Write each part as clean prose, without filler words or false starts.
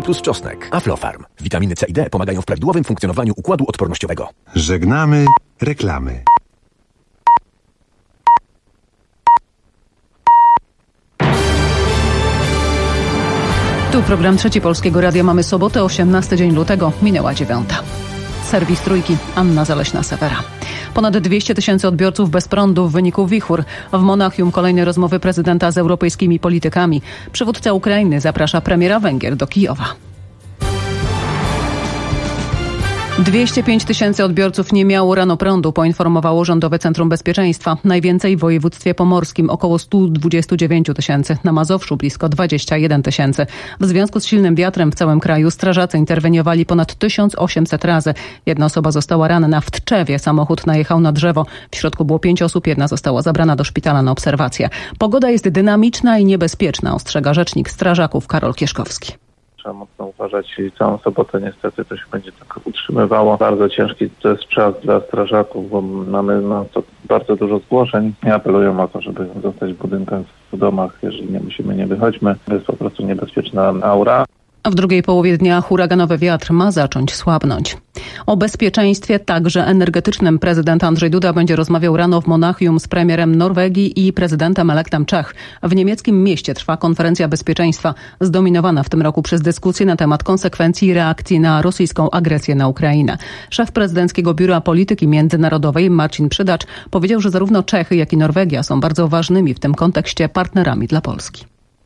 plus czosnek. Aflofarm. Witaminy C i D pomagają w prawidłowym funkcjonowaniu układu odpornościowego. Żegnamy reklamy. Tu program Trzeci Polskiego Radia. Mamy sobotę, 18 dzień lutego, minęła 9. Serwis Trójki, Anna Zaleśna-Sewera. Ponad 200 000 odbiorców bez prądu w wyniku wichur. W Monachium kolejne rozmowy prezydenta z europejskimi politykami. Przywódca Ukrainy zaprasza premiera Węgier do Kijowa. 205 000 odbiorców nie miało rano prądu, poinformowało Rządowe Centrum Bezpieczeństwa. Najwięcej w województwie pomorskim, około 129 000. Na Mazowszu blisko 21 000. W związku z silnym wiatrem w całym kraju strażacy interweniowali ponad 1800 razy. Jedna osoba została ranna w Tczewie. Samochód najechał na drzewo. W środku było 5 osób, jedna została zabrana do szpitala na obserwację. Pogoda jest dynamiczna i niebezpieczna, ostrzega rzecznik strażaków Karol Kieszkowski. Trzeba mocno uważać i całą sobotę niestety to się będzie tak utrzymywało. Bardzo ciężki to jest czas dla strażaków, bo mamy to bardzo dużo zgłoszeń. Ja apeluję o to, żeby zostać w budynkach, w domach, jeżeli nie musimy, nie wychodźmy. To jest po prostu niebezpieczna aura. W drugiej połowie dnia huraganowy wiatr ma zacząć słabnąć. O bezpieczeństwie, także energetycznym, prezydent Andrzej Duda będzie rozmawiał rano w Monachium z premierem Norwegii i prezydentem elektem Czech. W niemieckim mieście trwa konferencja bezpieczeństwa, zdominowana w tym roku przez dyskusję na temat konsekwencji reakcji na rosyjską agresję na Ukrainę. Szef prezydenckiego Biura Polityki Międzynarodowej Marcin Przydacz powiedział, że zarówno Czechy, jak i Norwegia są bardzo ważnymi w tym kontekście partnerami dla Polski.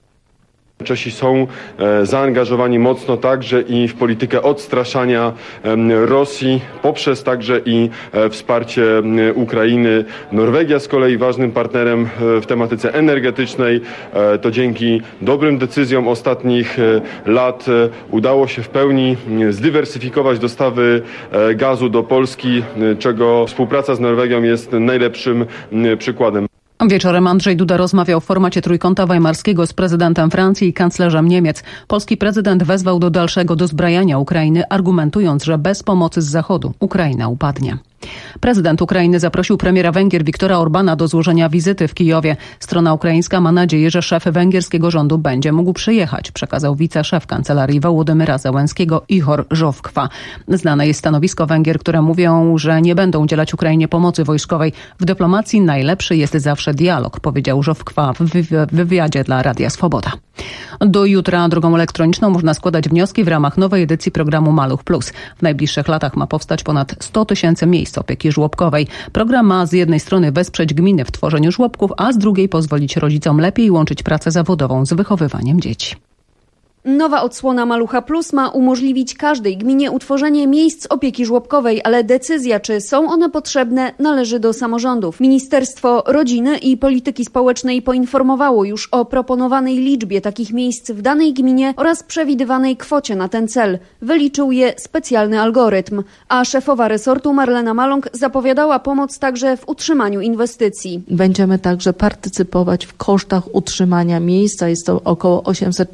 Czesi są zaangażowani mocno także i w politykę odstraszania Rosji, poprzez także i wsparcie Ukrainy. Norwegia z kolei ważnym partnerem w tematyce energetycznej. To dzięki dobrym decyzjom ostatnich lat udało się w pełni zdywersyfikować dostawy gazu do Polski, czego współpraca z Norwegią jest najlepszym przykładem. Wieczorem Andrzej Duda rozmawiał w formacie Trójkąta Weimarskiego z prezydentem Francji i kanclerzem Niemiec. Polski prezydent wezwał do dalszego dozbrajania Ukrainy, argumentując, że bez pomocy z Zachodu Ukraina upadnie. Prezydent Ukrainy zaprosił premiera Węgier Viktora Orbána do złożenia wizyty w Kijowie. Strona ukraińska ma nadzieję, że szef węgierskiego rządu będzie mógł przyjechać, przekazał wiceszef kancelarii Wołodymyra Zełenskiego Ihor Żowkwa. Znane jest stanowisko Węgier, które mówią, że nie będą udzielać Ukrainie pomocy wojskowej. W dyplomacji najlepszy jest zawsze dialog, powiedział Żowkwa w wywiadzie dla Radia Swoboda. Do jutra drogą elektroniczną można składać wnioski w ramach nowej edycji programu Maluch Plus. W najbliższych latach ma powstać ponad 100 000 miejsc opieki żłobkowej. Program ma z jednej strony wesprzeć gminy w tworzeniu żłobków, a z drugiej pozwolić rodzicom lepiej łączyć pracę zawodową z wychowywaniem dzieci. Nowa odsłona Malucha Plus ma umożliwić każdej gminie utworzenie miejsc opieki żłobkowej, ale decyzja, czy są one potrzebne, należy do samorządów. Ministerstwo Rodziny i Polityki Społecznej poinformowało już o proponowanej liczbie takich miejsc w danej gminie oraz przewidywanej kwocie na ten cel. Wyliczył je specjalny algorytm, a szefowa resortu Marlena Maląg zapowiadała pomoc także w utrzymaniu inwestycji. Będziemy także partycypować w kosztach utrzymania miejsca. Jest to około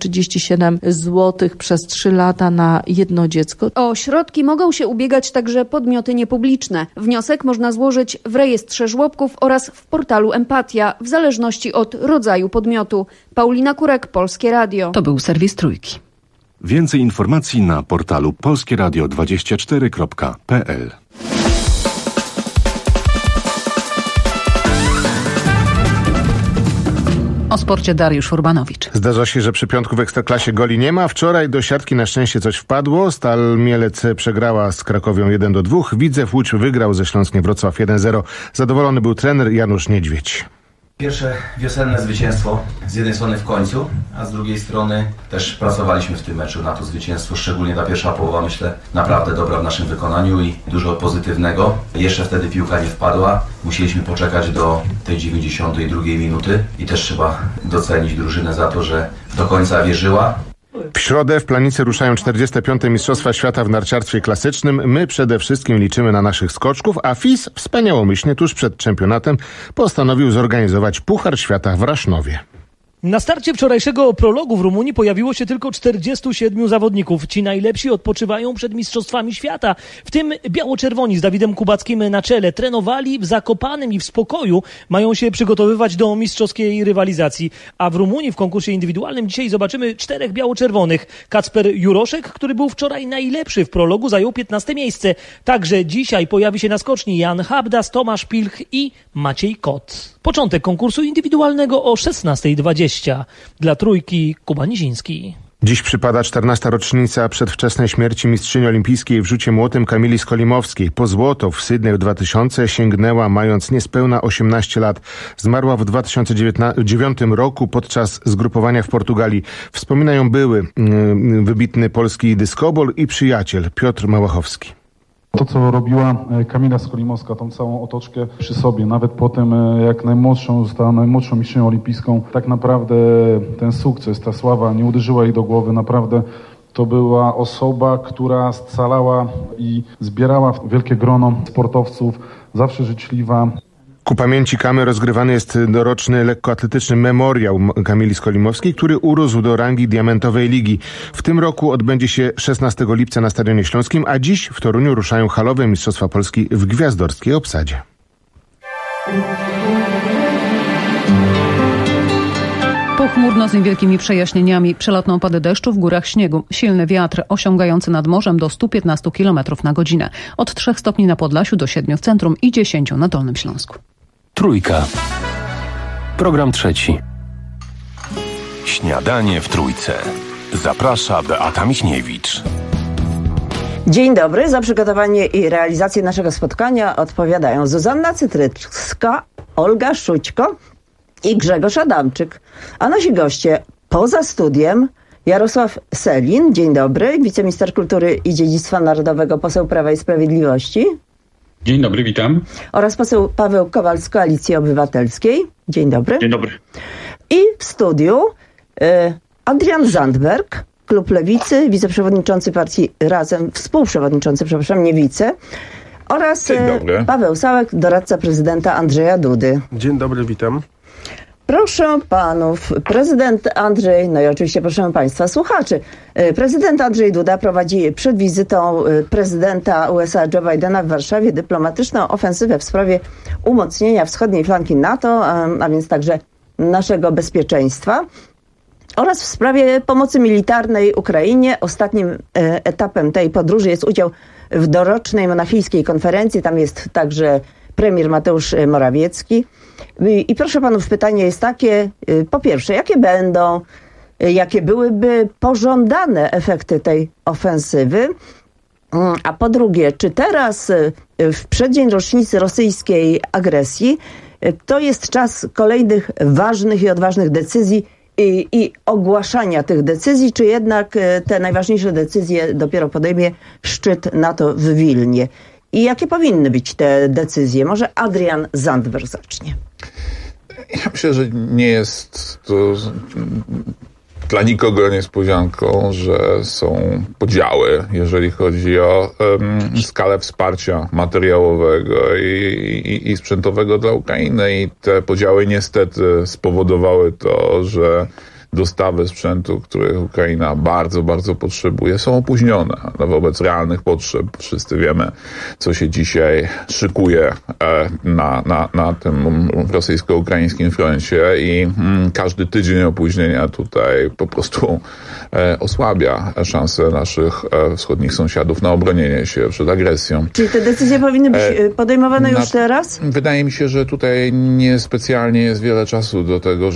837 zł przez 3 lata na jedno dziecko. O środki mogą się ubiegać także podmioty niepubliczne. Wniosek można złożyć w rejestrze żłobków oraz w portalu Empatia, w zależności od rodzaju podmiotu. Paulina Kurek, Polskie Radio. To był serwis Trójki. Więcej informacji na portalu polskieradio24.pl. O sporcie Dariusz Urbanowicz. Zdarza się, że przy piątku w Ekstraklasie goli nie ma. Wczoraj do siatki na szczęście coś wpadło. Stal Mielec przegrała z Krakowią 1-2. Widzew Łódź wygrał ze Śląskiem Wrocław 1-0. Zadowolony był trener Janusz Niedźwiedź. Pierwsze wiosenne zwycięstwo z jednej strony w końcu, a z drugiej strony też pracowaliśmy w tym meczu na to zwycięstwo, szczególnie ta pierwsza połowa, myślę, naprawdę dobra w naszym wykonaniu i dużo pozytywnego. Jeszcze wtedy piłka nie wpadła, musieliśmy poczekać do tej 92 minuty i też trzeba docenić drużynę za to, że do końca wierzyła. W środę w Planicy ruszają 45. Mistrzostwa Świata w narciarstwie klasycznym. My przede wszystkim liczymy na naszych skoczków, a FIS wspaniałomyślnie tuż przed czempionatem postanowił zorganizować Puchar Świata w Rasznowie. Na starcie wczorajszego prologu w Rumunii pojawiło się tylko 47 zawodników. Ci najlepsi odpoczywają przed Mistrzostwami Świata. W tym biało-czerwoni z Dawidem Kubackim na czele trenowali w Zakopanem i w spokoju. Mają się przygotowywać do mistrzowskiej rywalizacji. A w Rumunii w konkursie indywidualnym dzisiaj zobaczymy 4 biało-czerwonych. Kacper Juroszek, który był wczoraj najlepszy w prologu, zajął 15 miejsce. Także dzisiaj pojawi się na skoczni Jan Habdas, Tomasz Pilch i Maciej Kot. Początek konkursu indywidualnego o 16:20. Dla Trójki Kuba Niziński. Dziś przypada 14. rocznica przedwczesnej śmierci mistrzyni olimpijskiej w rzucie młotem Kamili Skolimowskiej. Po złoto w Sydney w 2000 sięgnęła mając niespełna 18 lat. Zmarła w 2009 roku podczas zgrupowania w Portugalii. Wspominają były wybitny polski dyskobol i przyjaciel Piotr Małachowski. To, co robiła Kamila Skolimowska, tą całą otoczkę przy sobie, nawet po tym, jak została najmłodszą mistrzynią olimpijską, tak naprawdę ten sukces, ta sława nie uderzyła jej do głowy. Naprawdę to była osoba, która scalała i zbierała wielkie grono sportowców, zawsze życzliwa. Ku pamięci Kamy rozgrywany jest doroczny lekkoatletyczny memoriał Kamili Skolimowskiej, który urósł do rangi diamentowej ligi. W tym roku odbędzie się 16 lipca na Stadionie Śląskim, a dziś w Toruniu ruszają halowe Mistrzostwa Polski w gwiazdorskiej obsadzie. Pochmurno z niewielkimi przejaśnieniami, przelotne opady deszczu, w górach śniegu, silny wiatr osiągający nad morzem do 115 km na godzinę. Od 3 stopni na Podlasiu do 7 w centrum i 10 na Dolnym Śląsku. Trójka. Program trzeci. Śniadanie w Trójce. Zaprasza Beata Michniewicz. Dzień dobry. Za przygotowanie i realizację naszego spotkania odpowiadają Zuzanna Cytrycka, Olga Szućko i Grzegorz Adamczyk. A nasi goście poza studiem Jarosław Sellin, dzień dobry, wiceminister kultury i dziedzictwa narodowego, poseł Prawa i Sprawiedliwości. Dzień dobry, witam. Oraz poseł Paweł Kowal z Koalicji Obywatelskiej. Dzień dobry. Dzień dobry. I w studiu Adrian Zandberg, Klub Lewicy, wiceprzewodniczący partii Razem, współprzewodniczący, nie wice, oraz Paweł Sałek, doradca prezydenta Andrzeja Dudy. Dzień dobry, witam. Proszę panów, prezydent Andrzej, no i oczywiście proszę państwa słuchaczy, prezydent Andrzej Duda prowadzi przed wizytą prezydenta USA Joe Bidena w Warszawie dyplomatyczną ofensywę w sprawie umocnienia wschodniej flanki NATO, a więc także naszego bezpieczeństwa, oraz w sprawie pomocy militarnej Ukrainie. Ostatnim etapem tej podróży jest udział w dorocznej monachijskiej konferencji. Tam jest także premier Mateusz Morawiecki. I proszę panów, pytanie jest takie, po pierwsze, jakie byłyby pożądane efekty tej ofensywy? A po drugie, czy teraz w przeddzień rocznicy rosyjskiej agresji to jest czas kolejnych ważnych i odważnych decyzji i ogłaszania tych decyzji, czy jednak te najważniejsze decyzje dopiero podejmie szczyt NATO w Wilnie? I jakie powinny być te decyzje? Może Adrian Zandberg zacznie. Ja myślę, że nie jest to dla nikogo niespodzianką, że są podziały, jeżeli chodzi o skalę wsparcia materiałowego i sprzętowego dla Ukrainy. I te podziały niestety spowodowały to, że dostawy sprzętu, których Ukraina bardzo, bardzo potrzebuje, są opóźnione wobec realnych potrzeb. Wszyscy wiemy, co się dzisiaj szykuje na tym rosyjsko-ukraińskim froncie i każdy tydzień opóźnienia tutaj po prostu osłabia szanse naszych wschodnich sąsiadów na obronienie się przed agresją. Czyli te decyzje powinny być podejmowane już teraz? Wydaje mi się, że tutaj niespecjalnie jest wiele czasu do tego,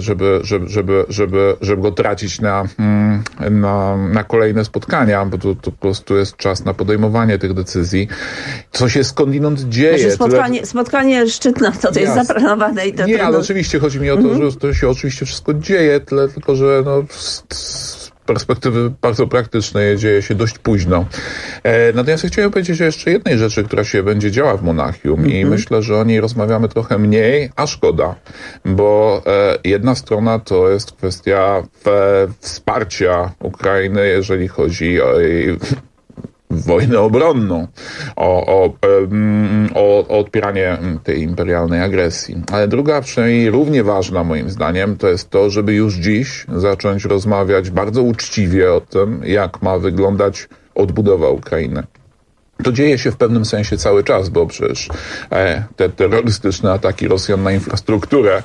żeby go tracić na kolejne spotkania, bo to po prostu jest czas na podejmowanie tych decyzji. Co się skądinąd dzieje. Spotkanie szczytne, to jest zaplanowane i to nie, ale oczywiście chodzi mi o to, że to się oczywiście wszystko dzieje, tylko że z perspektywy bardzo praktycznej dzieje się dość późno. Natomiast chciałem powiedzieć o jeszcze jednej rzeczy, która się będzie działa w Monachium i myślę, że o niej rozmawiamy trochę mniej, a szkoda, bo jedna strona to jest kwestia wsparcia Ukrainy, jeżeli chodzi o jej wojnę obronną, o odpieranie tej imperialnej agresji. Ale druga, przynajmniej równie ważna moim zdaniem, to jest to, żeby już dziś zacząć rozmawiać bardzo uczciwie o tym, jak ma wyglądać odbudowa Ukrainy. To dzieje się w pewnym sensie cały czas, bo przecież te terrorystyczne ataki Rosjan na infrastrukturę,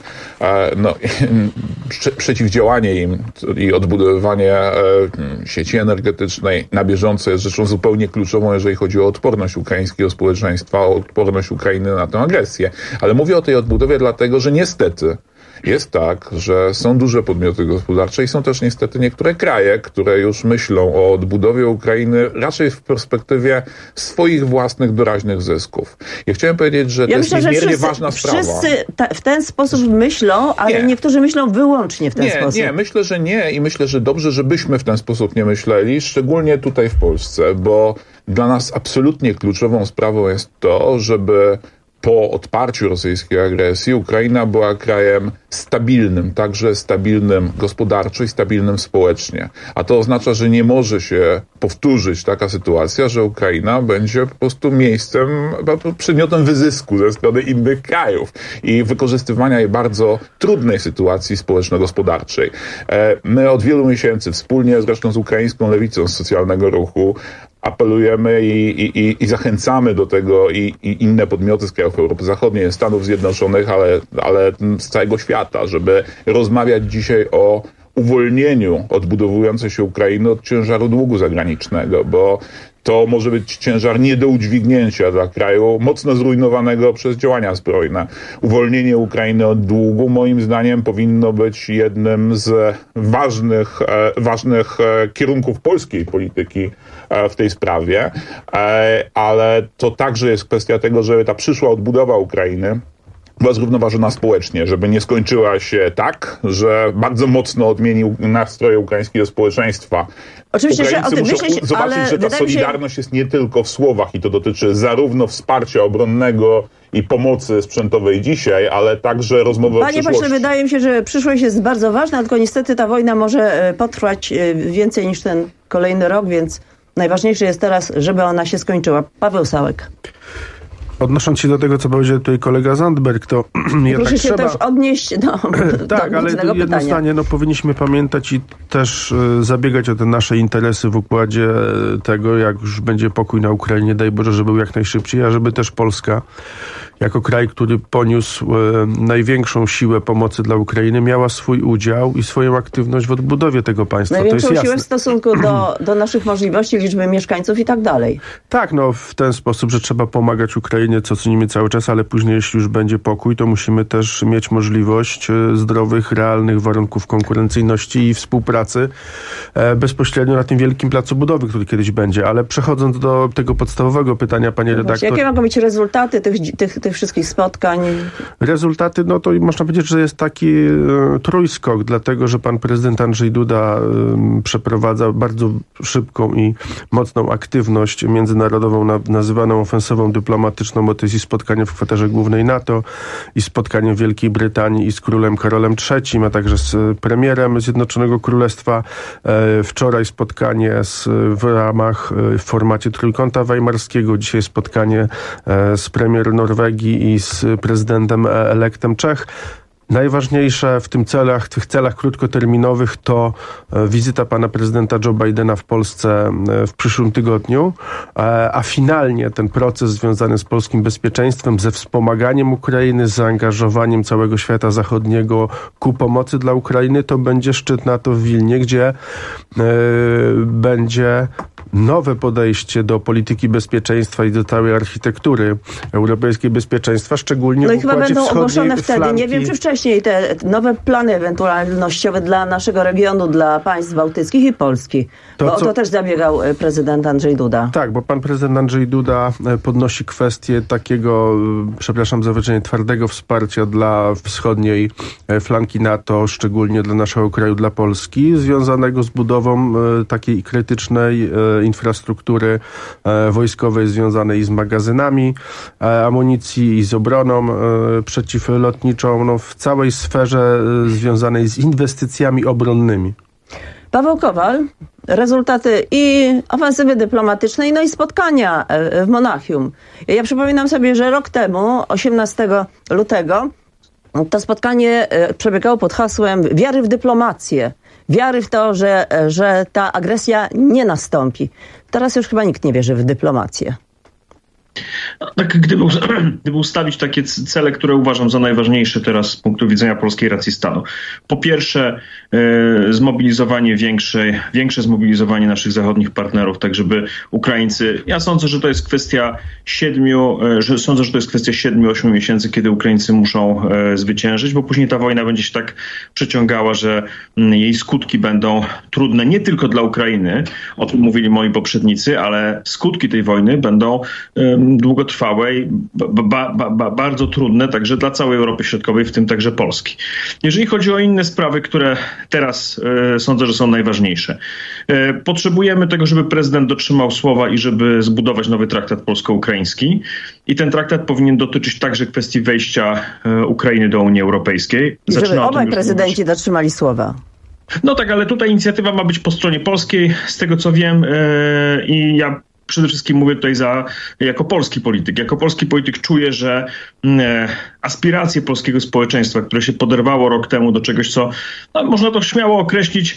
przeciwdziałanie im i odbudowywanie sieci energetycznej na bieżąco jest rzeczą zupełnie kluczową, jeżeli chodzi o odporność ukraińskiego społeczeństwa, o odporność Ukrainy na tę agresję. Ale mówię o tej odbudowie dlatego, że niestety jest tak, że są duże podmioty gospodarcze i są też niestety niektóre kraje, które już myślą o odbudowie Ukrainy raczej w perspektywie swoich własnych doraźnych zysków. Ja chciałem powiedzieć, że to jest niezmiernie ważna sprawa. Wszyscy w ten sposób myślą, ale niektórzy myślą wyłącznie w ten sposób. Nie, myślę, że nie i myślę, że dobrze, żebyśmy w ten sposób nie myśleli, szczególnie tutaj w Polsce, bo dla nas absolutnie kluczową sprawą jest to, żeby po odparciu rosyjskiej agresji Ukraina była krajem stabilnym, także stabilnym gospodarczo i stabilnym społecznie. A to oznacza, że nie może się powtórzyć taka sytuacja, że Ukraina będzie po prostu miejscem, przedmiotem wyzysku ze strony innych krajów i wykorzystywania jej bardzo trudnej sytuacji społeczno-gospodarczej. My od wielu miesięcy wspólnie zresztą z ukraińską lewicą z socjalnego ruchu apelujemy i zachęcamy do tego i inne podmioty z krajów Europy Zachodniej, Stanów Zjednoczonych, ale z całego świata, żeby rozmawiać dzisiaj o uwolnieniu odbudowującej się Ukrainy od ciężaru długu zagranicznego, bo to może być ciężar nie do udźwignięcia dla kraju mocno zrujnowanego przez działania zbrojne. Uwolnienie Ukrainy od długu, moim zdaniem, powinno być jednym z ważnych kierunków polskiej polityki w tej sprawie, ale to także jest kwestia tego, żeby ta przyszła odbudowa Ukrainy była zrównoważona społecznie, żeby nie skończyła się tak, że bardzo mocno odmienił nastroje ukraińskiego społeczeństwa. Oczywiście, że o tym myślisz, zobaczyć, ale że ta solidarność jest nie tylko w słowach i to dotyczy zarówno wsparcia obronnego i pomocy sprzętowej dzisiaj, ale także rozmowy o przyszłości. Panie pośle, wydaje mi się, że przyszłość jest bardzo ważna, tylko niestety ta wojna może potrwać więcej niż ten kolejny rok, więc najważniejsze jest teraz, żeby ona się skończyła. Paweł Sałek. Odnosząc się do tego, co powiedział tutaj kolega Zandberg, to proszę się też odnieść do tak, ale jedno zdanie, powinniśmy pamiętać i też zabiegać o te nasze interesy w układzie tego, jak już będzie pokój na Ukrainie, daj Boże, żeby był jak najszybciej, a żeby też Polska, jako kraj, który poniósł największą siłę pomocy dla Ukrainy, miała swój udział i swoją aktywność w odbudowie tego państwa. Największą to jest siłę w stosunku do naszych możliwości, liczby mieszkańców i tak dalej. Tak, w ten sposób, że trzeba pomagać Ukrainie, co cenimy cały czas, ale później, jeśli już będzie pokój, to musimy też mieć możliwość zdrowych, realnych warunków konkurencyjności i współpracy bezpośrednio na tym wielkim placu budowy, który kiedyś będzie. Ale przechodząc do tego podstawowego pytania, panie redaktor... Jakie mogą być rezultaty tych wszystkich spotkań? Rezultaty, to można powiedzieć, że jest taki trójskok, dlatego, że pan prezydent Andrzej Duda przeprowadza bardzo szybką i mocną aktywność międzynarodową, nazywaną ofensywą dyplomatyczną, bo to jest i spotkanie w kwaterze głównej NATO, i spotkanie w Wielkiej Brytanii i z królem Karolem III, a także z premierem Zjednoczonego Królestwa. Wczoraj spotkanie w ramach w formacie Trójkąta Weimarskiego, dzisiaj spotkanie z premier Norwegii i z prezydentem elektem Czech. Najważniejsze w tych celach krótkoterminowych to wizyta pana prezydenta Joe Bidena w Polsce w przyszłym tygodniu, a finalnie ten proces związany z polskim bezpieczeństwem, ze wspomaganiem Ukrainy, z zaangażowaniem całego świata zachodniego ku pomocy dla Ukrainy, to będzie szczyt NATO w Wilnie, gdzie będzie nowe podejście do polityki bezpieczeństwa i do całej architektury europejskiej bezpieczeństwa, szczególnie w układzie chyba będą wschodniej ogłoszone wtedy, flanki. nie wiem czy wcześniej, te nowe plany ewentualnościowe dla naszego regionu, dla państw bałtyckich i Polski. Bo o to też zabiegał prezydent Andrzej Duda. Tak, bo pan prezydent Andrzej Duda podnosi kwestię takiego, przepraszam za wyrażenie, twardego wsparcia dla wschodniej flanki NATO, szczególnie dla naszego kraju, dla Polski, związanego z budową takiej krytycznej infrastruktury wojskowej związanej z magazynami amunicji i z obroną przeciwlotniczą, w całej sferze związanej z inwestycjami obronnymi. Paweł Kowal, rezultaty i ofensywy dyplomatycznej, no i spotkania w Monachium. Ja przypominam sobie, że rok temu, 18 lutego, to spotkanie przebiegało pod hasłem wiary w dyplomację. Wiary w to, że ta agresja nie nastąpi. Teraz już chyba nikt nie wierzy w dyplomację. Tak, gdyby ustawić takie cele, które uważam za najważniejsze teraz z punktu widzenia polskiej racji stanu. Po pierwsze, zmobilizowanie większe zmobilizowanie naszych zachodnich partnerów, tak żeby Ukraińcy, ja sądzę, że to jest kwestia 7-8 miesięcy, kiedy Ukraińcy muszą zwyciężyć, bo później ta wojna będzie się tak przeciągała, że jej skutki będą trudne nie tylko dla Ukrainy, o tym mówili moi poprzednicy, ale skutki tej wojny będą długotrwałe i bardzo trudne także dla całej Europy Środkowej, w tym także Polski. Jeżeli chodzi o inne sprawy, które teraz sądzę, że są najważniejsze. Potrzebujemy tego, żeby prezydent dotrzymał słowa i żeby zbudować nowy traktat polsko-ukraiński. I ten traktat powinien dotyczyć także kwestii wejścia Ukrainy do Unii Europejskiej. I żeby obaj prezydenci dotrzymali słowa. No tak, ale tutaj inicjatywa ma być po stronie polskiej, z tego co wiem, i ja przede wszystkim mówię tutaj jako polski polityk. Jako polski polityk czuję, że aspiracje polskiego społeczeństwa, które się poderwało rok temu do czegoś, co można to śmiało określić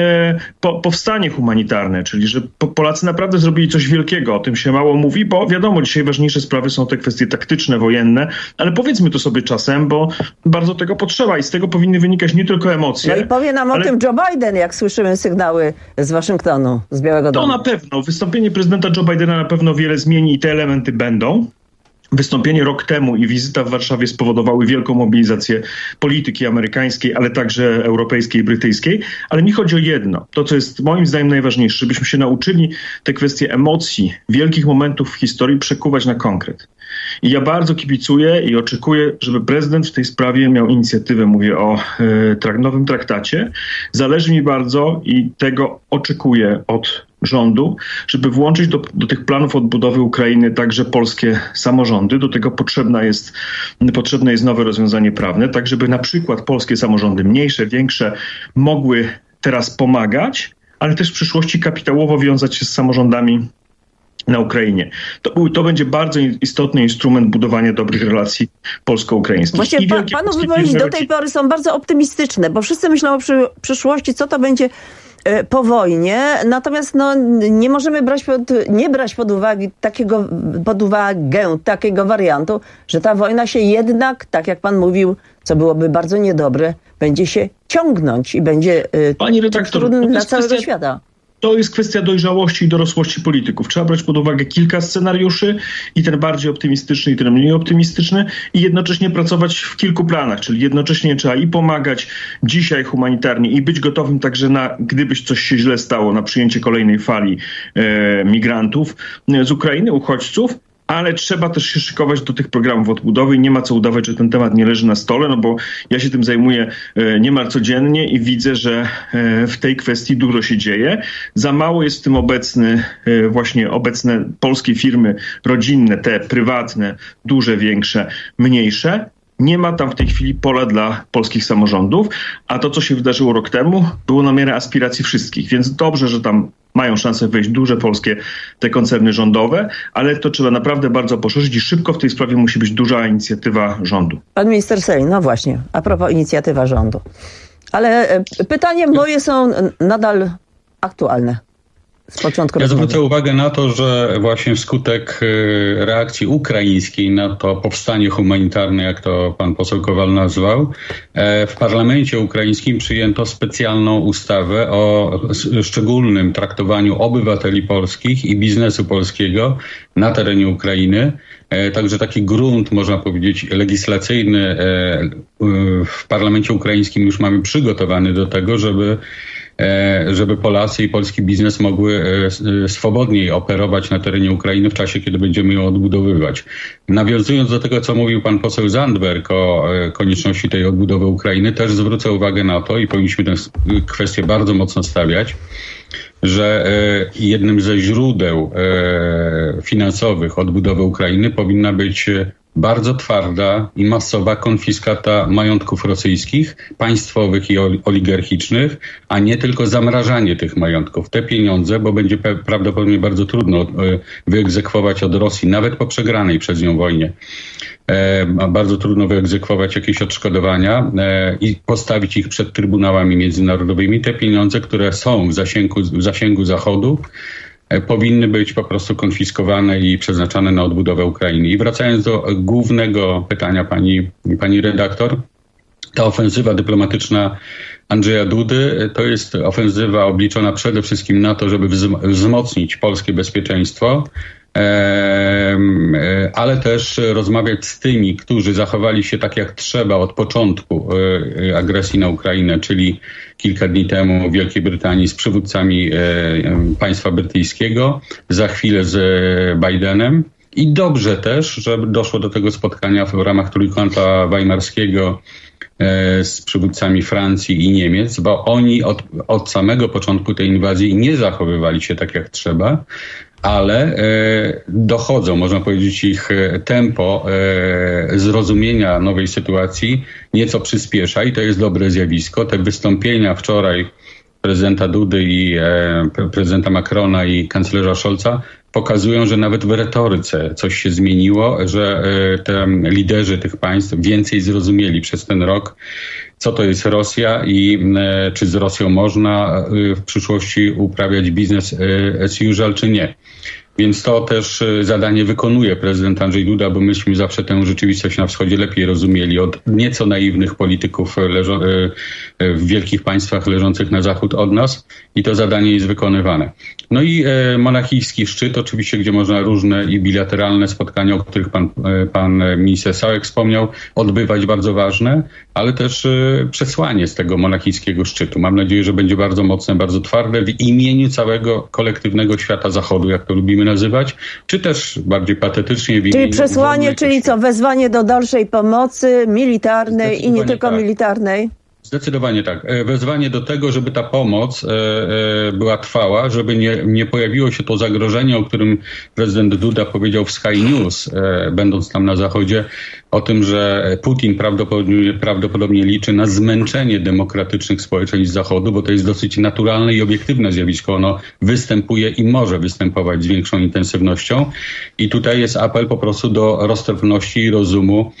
powstanie humanitarne, czyli że Polacy naprawdę zrobili coś wielkiego. O tym się mało mówi, bo wiadomo, dzisiaj ważniejsze sprawy są te kwestie taktyczne, wojenne, ale powiedzmy to sobie czasem, bo bardzo tego potrzeba i z tego powinny wynikać nie tylko emocje. No i powie nam o tym Joe Biden, jak słyszymy sygnały z Waszyngtonu, z Białego Domu. To na pewno. Wystąpienie prezydenta Joe Bidena na pewno wiele zmieni i te elementy będą. Wystąpienie rok temu i wizyta w Warszawie spowodowały wielką mobilizację polityki amerykańskiej, ale także europejskiej i brytyjskiej. Ale mi chodzi o jedno, to co jest moim zdaniem najważniejsze, żebyśmy się nauczyli te kwestie emocji, wielkich momentów w historii przekuwać na konkret. I ja bardzo kibicuję i oczekuję, żeby prezydent w tej sprawie miał inicjatywę. Mówię o nowym traktacie. Zależy mi bardzo i tego oczekuję od rządu, żeby włączyć do tych planów odbudowy Ukrainy także polskie samorządy. Do tego potrzebne jest nowe rozwiązanie prawne, tak żeby na przykład polskie samorządy mniejsze, większe mogły teraz pomagać, ale też w przyszłości kapitałowo wiązać się z samorządami na Ukrainie. To będzie bardzo istotny instrument budowania dobrych relacji polsko-ukraińskich. Właśnie panu wypowiedzi do tej pory są bardzo optymistyczne, bo wszyscy myślą o przyszłości, co to będzie po wojnie, natomiast nie możemy brać pod uwagę takiego wariantu, że ta wojna się jednak, tak jak pan mówił, co byłoby bardzo niedobre, będzie się ciągnąć i będzie trudny dla całego świata. To jest kwestia dojrzałości i dorosłości polityków. Trzeba brać pod uwagę kilka scenariuszy i ten bardziej optymistyczny i ten mniej optymistyczny i jednocześnie pracować w kilku planach, czyli jednocześnie trzeba i pomagać dzisiaj humanitarnie i być gotowym także gdyby coś się źle stało, na przyjęcie kolejnej fali migrantów z Ukrainy, uchodźców. Ale trzeba też się szykować do tych programów odbudowy i nie ma co udawać, że ten temat nie leży na stole, bo ja się tym zajmuję niemal codziennie i widzę, że w tej kwestii dużo się dzieje. Za mało jest w tym obecne polskie firmy rodzinne, te prywatne, duże, większe, mniejsze. Nie ma tam w tej chwili pola dla polskich samorządów, a to, co się wydarzyło rok temu, było na miarę aspiracji wszystkich, więc dobrze, że tam mają szansę wejść duże polskie te koncerny rządowe, ale to trzeba naprawdę bardzo poszerzyć i szybko w tej sprawie musi być duża inicjatywa rządu. Pan minister Sellin, no właśnie, a propos inicjatywa rządu. Ale pytania moje są nadal aktualne. Ja zwrócę uwagę na to, że właśnie wskutek reakcji ukraińskiej na to powstanie humanitarne, jak to pan poseł Kowal nazwał, w parlamencie ukraińskim przyjęto specjalną ustawę o szczególnym traktowaniu obywateli polskich i biznesu polskiego na terenie Ukrainy. Także taki grunt, można powiedzieć, legislacyjny w parlamencie ukraińskim już mamy przygotowany do tego, żeby Polacy i polski biznes mogły swobodniej operować na terenie Ukrainy w czasie, kiedy będziemy ją odbudowywać. Nawiązując do tego, co mówił pan poseł Zandberg o konieczności tej odbudowy Ukrainy, też zwrócę uwagę na to i powinniśmy tę kwestię bardzo mocno stawiać, że jednym ze źródeł finansowych odbudowy Ukrainy powinna być bardzo twarda i masowa konfiskata majątków rosyjskich, państwowych i oligarchicznych, a nie tylko zamrażanie tych majątków. Te pieniądze, bo będzie prawdopodobnie bardzo trudno wyegzekwować od Rosji, nawet po przegranej przez nią wojnie, bardzo trudno wyegzekwować jakieś odszkodowania i postawić ich przed trybunałami międzynarodowymi. Te pieniądze, które są w zasięgu Zachodu, powinny być po prostu konfiskowane i przeznaczane na odbudowę Ukrainy. I wracając do głównego pytania pani redaktor, ta ofensywa dyplomatyczna Andrzeja Dudy to jest ofensywa obliczona przede wszystkim na to, żeby wzmocnić polskie bezpieczeństwo, ale też rozmawiać z tymi, którzy zachowali się tak jak trzeba od początku agresji na Ukrainę, czyli kilka dni temu w Wielkiej Brytanii z przywódcami państwa brytyjskiego, za chwilę z Bidenem. I dobrze też, że doszło do tego spotkania w ramach Trójkąta Weimarskiego z przywódcami Francji i Niemiec, bo oni od samego początku tej inwazji nie zachowywali się tak jak trzeba, ale dochodzą, można powiedzieć, ich tempo zrozumienia nowej sytuacji nieco przyspiesza i to jest dobre zjawisko. Te wystąpienia wczoraj prezydenta Dudy i prezydenta Macrona i kanclerza Scholza pokazują, że nawet w retoryce coś się zmieniło, że te liderzy tych państw więcej zrozumieli przez ten rok, co to jest Rosja i czy z Rosją można w przyszłości uprawiać biznes as usual, czy nie. Więc to też zadanie wykonuje prezydent Andrzej Duda, bo myśmy zawsze tę rzeczywistość na wschodzie lepiej rozumieli od nieco naiwnych polityków w wielkich państwach leżących na zachód od nas i to zadanie jest wykonywane. No i monachijski szczyt oczywiście, gdzie można różne i bilateralne spotkania, o których pan minister Sałek wspomniał, odbywać, bardzo ważne, ale też przesłanie z tego monachijskiego szczytu. Mam nadzieję, że będzie bardzo mocne, bardzo twarde w imieniu całego kolektywnego świata zachodu, jak to lubimy nazywać, czy też bardziej patetycznie w imieniu... Czyli przesłanie, czyli co? Wezwanie do dalszej pomocy militarnej i nie tylko militarnej? Zdecydowanie tak. Wezwanie do tego, żeby ta pomoc była trwała, żeby nie pojawiło się to zagrożenie, o którym prezydent Duda powiedział w Sky News, będąc tam na zachodzie, o tym, że Putin prawdopodobnie liczy na zmęczenie demokratycznych społeczeństw Zachodu, bo to jest dosyć naturalne i obiektywne zjawisko. Ono występuje i może występować z większą intensywnością. I tutaj jest apel po prostu do roztropności i rozumu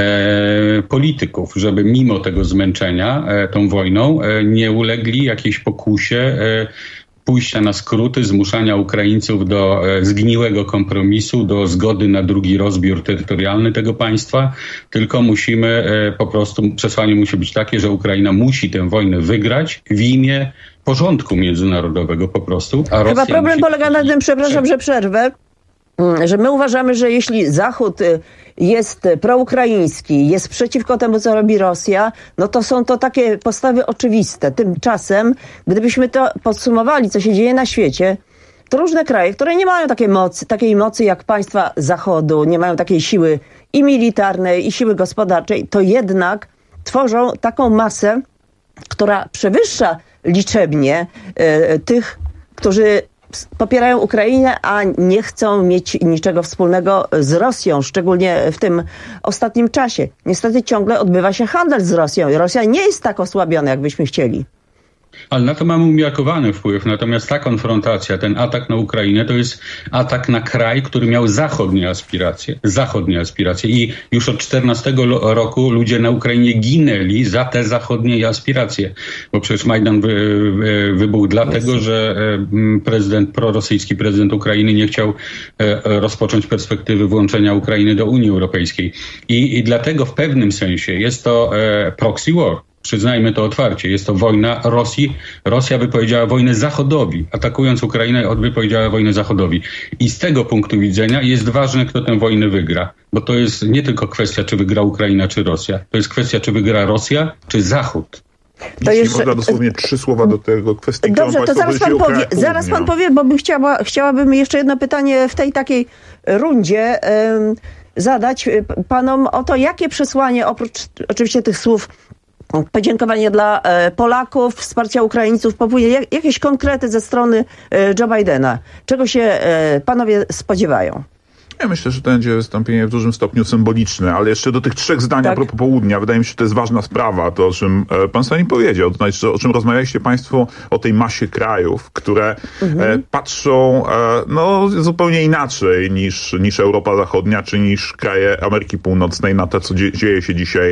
polityków, żeby mimo tego zmęczenia tą wojną nie ulegli jakiejś pokusie pójścia na skróty, zmuszania Ukraińców do zgniłego kompromisu, do zgody na drugi rozbiór terytorialny tego państwa, tylko musimy po prostu, przesłanie musi być takie, że Ukraina musi tę wojnę wygrać w imię porządku międzynarodowego po prostu. A Rosja chyba problem polega na tym, przepraszam, że przerwę, że my uważamy, że jeśli Zachód jest proukraiński, jest przeciwko temu, co robi Rosja, no to są to takie postawy oczywiste. Tymczasem, gdybyśmy to podsumowali, co się dzieje na świecie, to różne kraje, które nie mają takiej mocy jak państwa Zachodu, nie mają takiej siły i militarnej, i siły gospodarczej, to jednak tworzą taką masę, która przewyższa liczebnie tych, którzy popierają Ukrainę, a nie chcą mieć niczego wspólnego z Rosją, szczególnie w tym ostatnim czasie. Niestety ciągle odbywa się handel z Rosją i Rosja nie jest tak osłabiona, jak byśmy chcieli. Ale na to mamy umiarkowany wpływ. Natomiast ta konfrontacja, ten atak na Ukrainę, to jest atak na kraj, który miał zachodnie aspiracje. I już od 14 roku ludzie na Ukrainie ginęli za te zachodnie aspiracje. Bo przecież Majdan wybuchł dlatego, że prorosyjski prezydent Ukrainy nie chciał rozpocząć perspektywy włączenia Ukrainy do Unii Europejskiej. I dlatego w pewnym sensie jest to proxy war. Przyznajmy to otwarcie. Jest to wojna Rosji. Rosja wypowiedziała wojnę Zachodowi. Atakując Ukrainę, wypowiedziała wojnę Zachodowi. I z tego punktu widzenia jest ważne, kto tę wojnę wygra. Bo to jest nie tylko kwestia, czy wygra Ukraina, czy Rosja. To jest kwestia, czy wygra Rosja, czy Zachód. To jeśli można dosłownie 3 słowa do tego kwestii. Dobrze, to zaraz pan powie, bo chciałabym jeszcze jedno pytanie w tej takiej rundzie zadać panom o to, jakie przesłanie, oprócz oczywiście tych słów podziękowanie dla Polaków, wsparcia Ukraińców, popłynie jakieś konkrety ze strony Joe Bidena. Czego się panowie spodziewają? Ja myślę, że to będzie wystąpienie w dużym stopniu symboliczne, ale jeszcze do tych 3 zdań a propos południa. Wydaje mi się, że to jest ważna sprawa, to o czym pan Sani powiedział. To znaczy, o czym rozmawialiście państwo, o tej masie krajów, które patrzą zupełnie inaczej niż Europa Zachodnia, czy niż kraje Ameryki Północnej na to, co dzieje się dzisiaj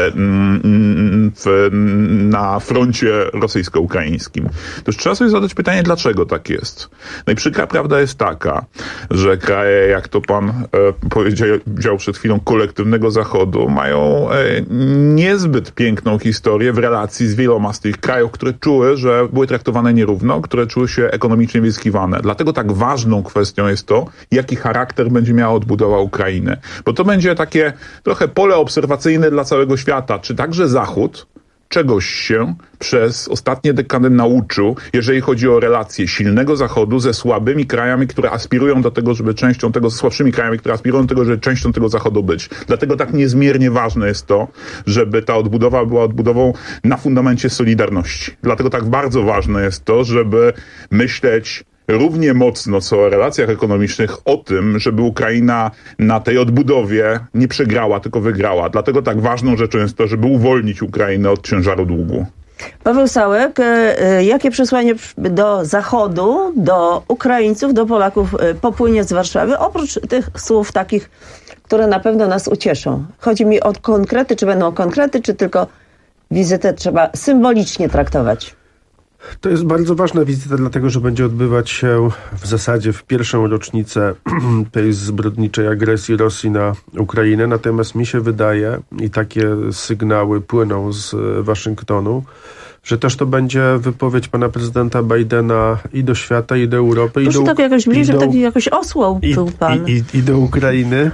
na froncie rosyjsko-ukraińskim. To już trzeba sobie zadać pytanie, dlaczego tak jest. No i przykra prawda jest taka, że kraje, jak to pan powiedział przed chwilą, kolektywnego Zachodu, mają niezbyt piękną historię w relacji z wieloma z tych krajów, które czuły, że były traktowane nierówno, które czuły się ekonomicznie wyzyskiwane. Dlatego tak ważną kwestią jest to, jaki charakter będzie miała odbudowa Ukrainy. Bo to będzie takie trochę pole obserwacyjne dla całego świata. Czy także Zachód czegoś się przez ostatnie dekady nauczył, jeżeli chodzi o relacje silnego Zachodu ze słabymi krajami, które aspirują do tego, żeby częścią tego, słabszymi krajami, które aspirują do tego, żeby częścią tego Zachodu być. Dlatego tak niezmiernie ważne jest to, żeby ta odbudowa była odbudową na fundamencie solidarności. Dlatego tak bardzo ważne jest to, żeby myśleć równie mocno co o relacjach ekonomicznych o tym, żeby Ukraina na tej odbudowie nie przegrała, tylko wygrała. Dlatego tak ważną rzeczą jest to, żeby uwolnić Ukrainę od ciężaru długu. Paweł Sałek, jakie przesłanie do Zachodu, do Ukraińców, do Polaków popłynie z Warszawy, oprócz tych słów takich, które na pewno nas ucieszą? Chodzi mi o konkrety, czy będą konkrety, czy tylko wizytę trzeba symbolicznie traktować? To jest bardzo ważna wizyta, dlatego że będzie odbywać się w zasadzie w pierwszą rocznicę tej zbrodniczej agresji Rosji na Ukrainę. Natomiast mi się wydaje, i takie sygnały płyną z Waszyngtonu, że też to będzie wypowiedź pana prezydenta Bidena i do świata, i do Europy. Proszę tak jakoś bliżej, taki jakoś osłał był pan. I do Ukrainy,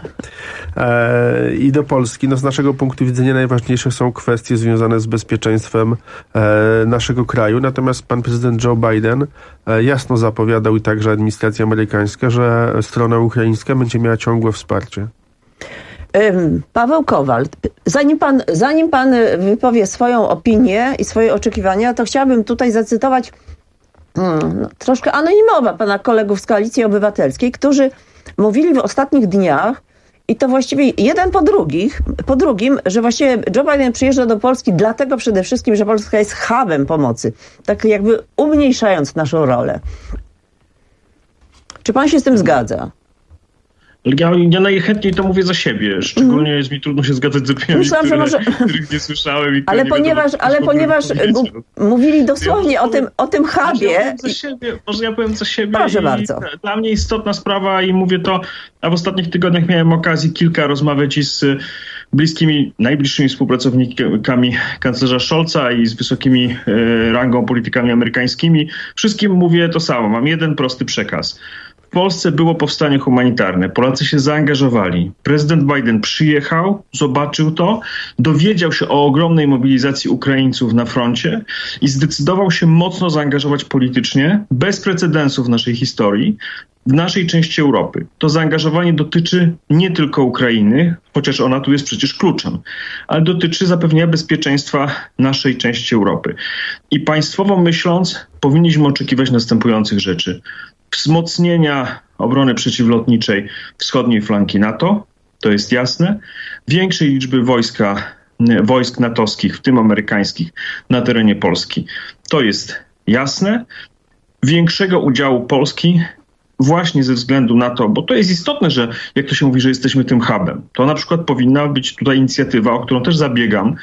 i do Polski. No, z naszego punktu widzenia najważniejsze są kwestie związane z bezpieczeństwem naszego kraju. Natomiast pan prezydent Joe Biden jasno zapowiadał, i także administracja amerykańska, że strona ukraińska będzie miała ciągłe wsparcie. Paweł Kowal, zanim pan wypowie swoją opinię i swoje oczekiwania, to chciałabym tutaj zacytować troszkę anonimowo pana kolegów z Koalicji Obywatelskiej, którzy mówili w ostatnich dniach, i to właściwie jeden po drugim, że właściwie Joe Biden przyjeżdża do Polski dlatego przede wszystkim, że Polska jest hubem pomocy, tak jakby umniejszając naszą rolę. Czy pan się z tym zgadza? Ja najchętniej to mówię za siebie. Szczególnie jest mi trudno się zgadzać z opiniami, których nie słyszałem. I ale ponieważ mówili dosłownie o tym hubie. Może ja powiem za siebie. Proszę bardzo. Dla mnie istotna sprawa i mówię to, a w ostatnich tygodniach miałem okazję rozmawiać i z najbliższymi współpracownikami kanclerza Scholza i z wysokimi rangą politykami amerykańskimi. Wszystkim mówię to samo. Mam jeden prosty przekaz. W Polsce było powstanie humanitarne. Polacy się zaangażowali. Prezydent Biden przyjechał, zobaczył to, dowiedział się o ogromnej mobilizacji Ukraińców na froncie i zdecydował się mocno zaangażować politycznie, bez precedensu w naszej historii, w naszej części Europy. To zaangażowanie dotyczy nie tylko Ukrainy, chociaż ona tu jest przecież kluczem, ale dotyczy zapewnienia bezpieczeństwa naszej części Europy. I państwowo myśląc, powinniśmy oczekiwać następujących rzeczy. Wzmocnienia obrony przeciwlotniczej wschodniej flanki NATO, to jest jasne. Większej liczby wojsk natowskich, w tym amerykańskich, na terenie Polski. To jest jasne. Większego udziału Polski właśnie ze względu na to, bo to jest istotne, że jak to się mówi, że jesteśmy tym hubem. To na przykład powinna być tutaj inicjatywa, o którą też zabiegam.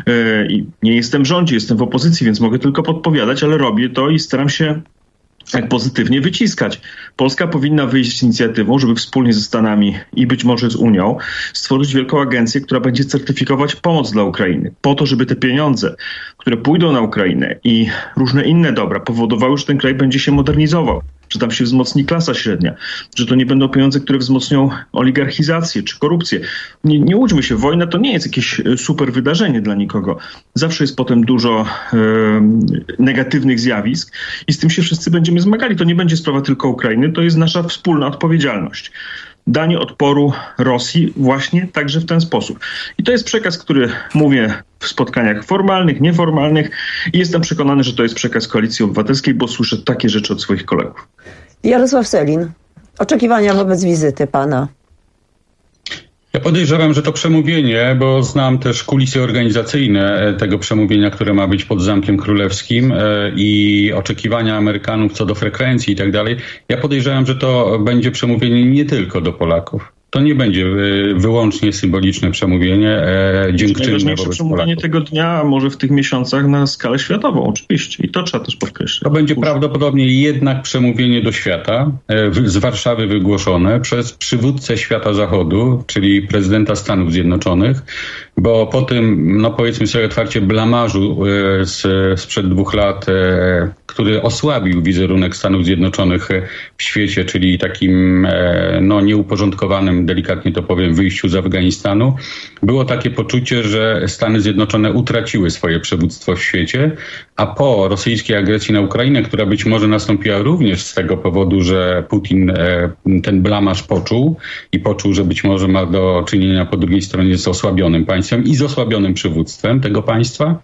I nie jestem w rządzie, jestem w opozycji, więc mogę tylko podpowiadać, ale robię to i staram się pozytywnie wyciskać. Polska powinna wyjść z inicjatywą, żeby wspólnie ze Stanami i być może z Unią stworzyć wielką agencję, która będzie certyfikować pomoc dla Ukrainy. Po to, żeby te pieniądze, które pójdą na Ukrainę i różne inne dobra powodowały, że ten kraj będzie się modernizował, że tam się wzmocni klasa średnia, że to nie będą pieniądze, które wzmocnią oligarchizację czy korupcję. Nie łudźmy się, wojna to nie jest jakieś super wydarzenie dla nikogo. Zawsze jest potem dużo negatywnych zjawisk i z tym się wszyscy będziemy zmagali. To nie będzie sprawa tylko Ukrainy, to jest nasza wspólna odpowiedzialność. Danie odporu Rosji właśnie także w ten sposób. I to jest przekaz, który mówię w spotkaniach formalnych, nieformalnych i jestem przekonany, że to jest przekaz Koalicji Obywatelskiej, bo słyszę takie rzeczy od swoich kolegów. Jarosław Sellin, oczekiwania wobec wizyty pana. Ja podejrzewam, że to przemówienie, bo znam też kulisy organizacyjne tego przemówienia, które ma być pod Zamkiem Królewskim i oczekiwania Amerykanów co do frekwencji i tak dalej. Ja podejrzewam, że to będzie przemówienie nie tylko do Polaków. To nie będzie wyłącznie symboliczne przemówienie dziękczynne wobec przemówienie Polaków. tego dnia, a może w tych miesiącach na skalę światową, oczywiście. I to trzeba też podkreślić. To będzie prawdopodobnie jednak przemówienie do świata, z Warszawy wygłoszone przez przywódcę świata zachodu, czyli prezydenta Stanów Zjednoczonych, bo po tym, no powiedzmy sobie otwarcie, blamażu sprzed 2 lat, który osłabił wizerunek Stanów Zjednoczonych w świecie, czyli takim nieuporządkowanym, delikatnie to powiem, wyjściu z Afganistanu, było takie poczucie, że Stany Zjednoczone utraciły swoje przywództwo w świecie, a po rosyjskiej agresji na Ukrainę, która być może nastąpiła również z tego powodu, że Putin ten blamaż poczuł, że być może ma do czynienia po drugiej stronie z osłabionym państwem i z osłabionym przywództwem tego państwa,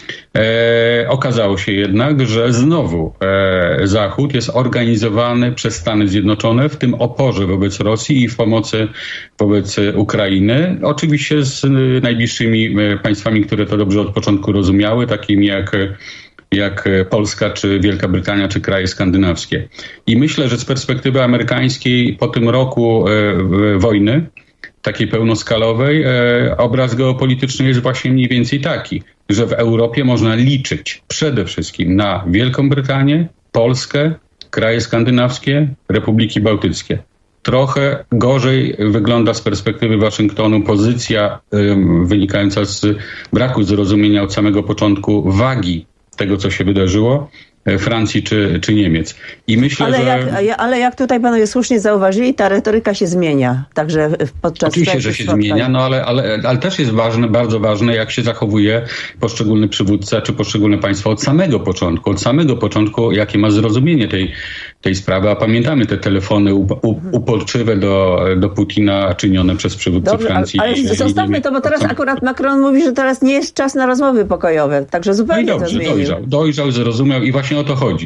okazało się jednak, że znowu Zachód jest organizowany przez Stany Zjednoczone w tym oporze wobec Rosji i w pomocy wobec Ukrainy. Oczywiście z najbliższymi państwami, które to dobrze od początku rozumiały, takimi jak Polska, czy Wielka Brytania, czy kraje skandynawskie. I myślę, że z perspektywy amerykańskiej po tym roku wojny, takiej pełnoskalowej, obraz geopolityczny jest właśnie mniej więcej taki, że w Europie można liczyć przede wszystkim na Wielką Brytanię, Polskę, kraje skandynawskie, Republiki Bałtyckie. Trochę gorzej wygląda z perspektywy Waszyngtonu pozycja wynikająca z braku zrozumienia od samego początku wagi tego, co się wydarzyło, Francji czy Niemiec. I myślę, ale jak tutaj panowie słusznie zauważyli, ta retoryka się zmienia. Także podczas oczywiście, że się zmienia, no ale też jest ważne, bardzo ważne, jak się zachowuje poszczególny przywódca czy poszczególne państwo od samego początku, jakie ma zrozumienie tej sprawy. A pamiętamy te telefony uporczywe do Putina czynione przez przywódców Francji. Ale zostawmy to, bo teraz akurat Macron mówi, że teraz nie jest czas na rozmowy pokojowe. Także zupełnie no i dobrze, to zmienił. Dojrzał, zrozumiał i właśnie o to chodzi.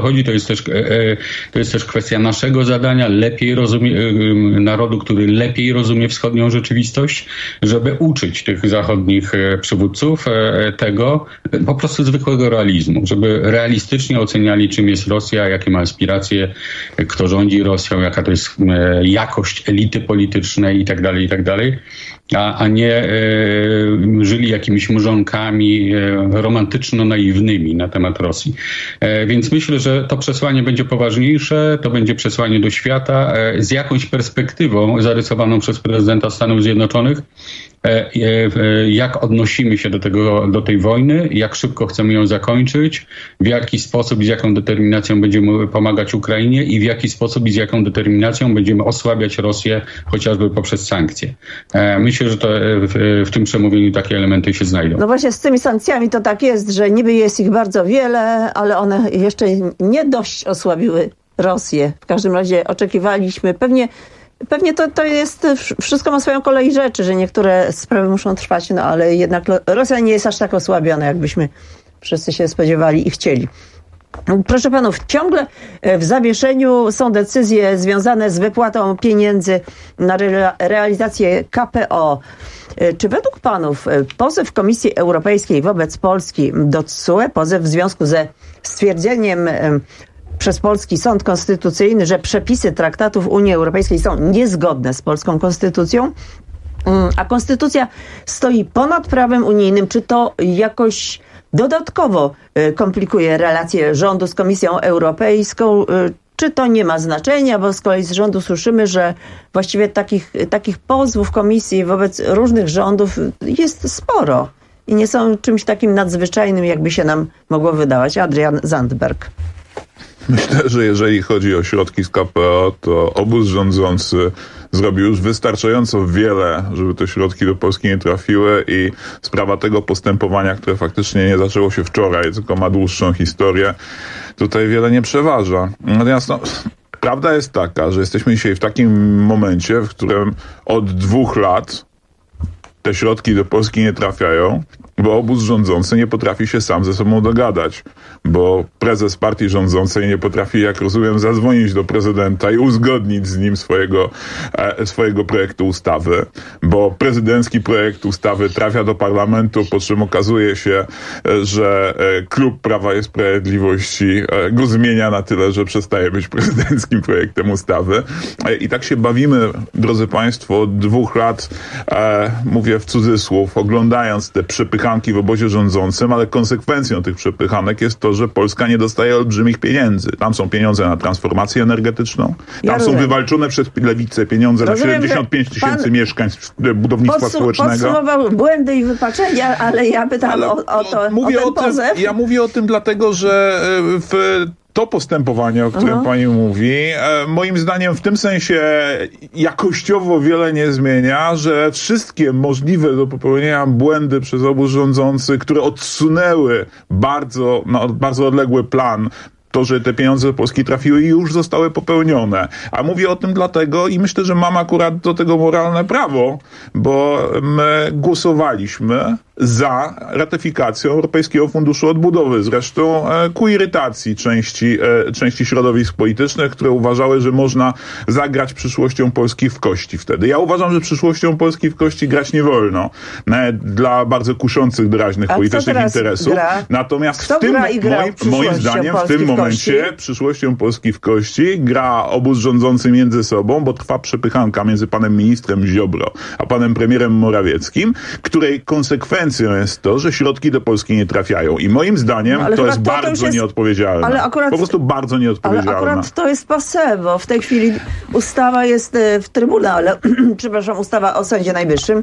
To jest też kwestia naszego zadania, narodu, który lepiej rozumie wschodnią rzeczywistość, żeby uczyć tych zachodnich przywódców tego po prostu zwykłego realizmu, żeby realistycznie oceniali, czym jest Rosja, jakie ma aspiracje, kto rządzi Rosją, jaka to jest jakość elity politycznej i tak dalej, a nie żyli jakimiś mrzonkami romantyczno-naiwnymi na temat Rosji. Więc myślę, że to przesłanie będzie poważniejsze, to będzie przesłanie do świata z jakąś perspektywą zarysowaną przez prezydenta Stanów Zjednoczonych, jak odnosimy się do tej wojny, jak szybko chcemy ją zakończyć, w jaki sposób i z jaką determinacją będziemy pomagać Ukrainie i w jaki sposób i z jaką determinacją będziemy osłabiać Rosję, chociażby poprzez sankcje. Myślę, że to w tym przemówieniu takie elementy się znajdą. No właśnie z tymi sankcjami to tak jest, że niby jest ich bardzo wiele, ale one jeszcze nie dość osłabiły Rosję. W każdym razie oczekiwaliśmy, Pewnie to jest, wszystko ma swoją kolej rzeczy, że niektóre sprawy muszą trwać, no ale jednak Rosja nie jest aż tak osłabiona, jakbyśmy wszyscy się spodziewali i chcieli. Proszę panów, ciągle w zawieszeniu są decyzje związane z wypłatą pieniędzy na realizację KPO. Czy według panów pozew Komisji Europejskiej wobec Polski do TSUE, pozew w związku ze stwierdzeniem przez polski sąd konstytucyjny, że przepisy traktatów Unii Europejskiej są niezgodne z polską konstytucją, a konstytucja stoi ponad prawem unijnym, czy to jakoś dodatkowo komplikuje relacje rządu z Komisją Europejską, czy to nie ma znaczenia, bo z kolei z rządu słyszymy, że właściwie takich pozwów komisji wobec różnych rządów jest sporo i nie są czymś takim nadzwyczajnym, jakby się nam mogło wydawać. Adrian Zandberg. Myślę, że jeżeli chodzi o środki z KPO, to obóz rządzący zrobił już wystarczająco wiele, żeby te środki do Polski nie trafiły i sprawa tego postępowania, które faktycznie nie zaczęło się wczoraj, tylko ma dłuższą historię, tutaj wiele nie przeważa. Natomiast prawda jest taka, że jesteśmy dzisiaj w takim momencie, w którym od 2 lat te środki do Polski nie trafiają bo obóz rządzący nie potrafi się sam ze sobą dogadać, bo prezes partii rządzącej nie potrafi, jak rozumiem, zadzwonić do prezydenta i uzgodnić z nim swojego projektu ustawy, bo prezydencki projekt ustawy trafia do parlamentu, po czym okazuje się, że klub Prawa i Sprawiedliwości go zmienia na tyle, że przestaje być prezydenckim projektem ustawy. I tak się bawimy, drodzy Państwo, od 2 lat, mówię w cudzysłów, oglądając te przepychanki w obozie rządzącym, ale konsekwencją tych przepychanek jest to, że Polska nie dostaje olbrzymich pieniędzy. Tam są pieniądze na transformację energetyczną, tam są wywalczone przez lewicę pieniądze na 75 000 mieszkań budownictwa społecznego. Podsumował błędy i wypaczenia, ale ja pytam o ten pozew. Ja mówię o tym dlatego, że to postępowanie, o którym pani mówi, moim zdaniem w tym sensie jakościowo wiele nie zmienia, że wszystkie możliwe do popełnienia błędy przez obóz rządzący, które odsunęły bardzo odległy plan, to, że te pieniądze do Polski trafiły i już zostały popełnione. A mówię o tym dlatego i myślę, że mam akurat do tego moralne prawo, bo my głosowaliśmy za ratyfikacją Europejskiego Funduszu Odbudowy. Zresztą ku irytacji części środowisk politycznych, które uważały, że można zagrać przyszłością Polski w kości wtedy. Ja uważam, że przyszłością Polski w kości grać nie wolno. Nawet dla bardzo kuszących, doraźnych politycznych interesów. Natomiast moim zdaniem w tym momencie przyszłością Polski w kości gra obóz rządzący między sobą, bo trwa przepychanka między panem ministrem Ziobro a panem premierem Morawieckim, której konsekwencją jest to, że środki do Polski nie trafiają. I moim zdaniem to jest bardzo nieodpowiedzialne. Po prostu bardzo nieodpowiedzialne. Ale akurat to jest passé, bo w tej chwili ustawa jest w Trybunale, przepraszam, ustawa o Sądzie Najwyższym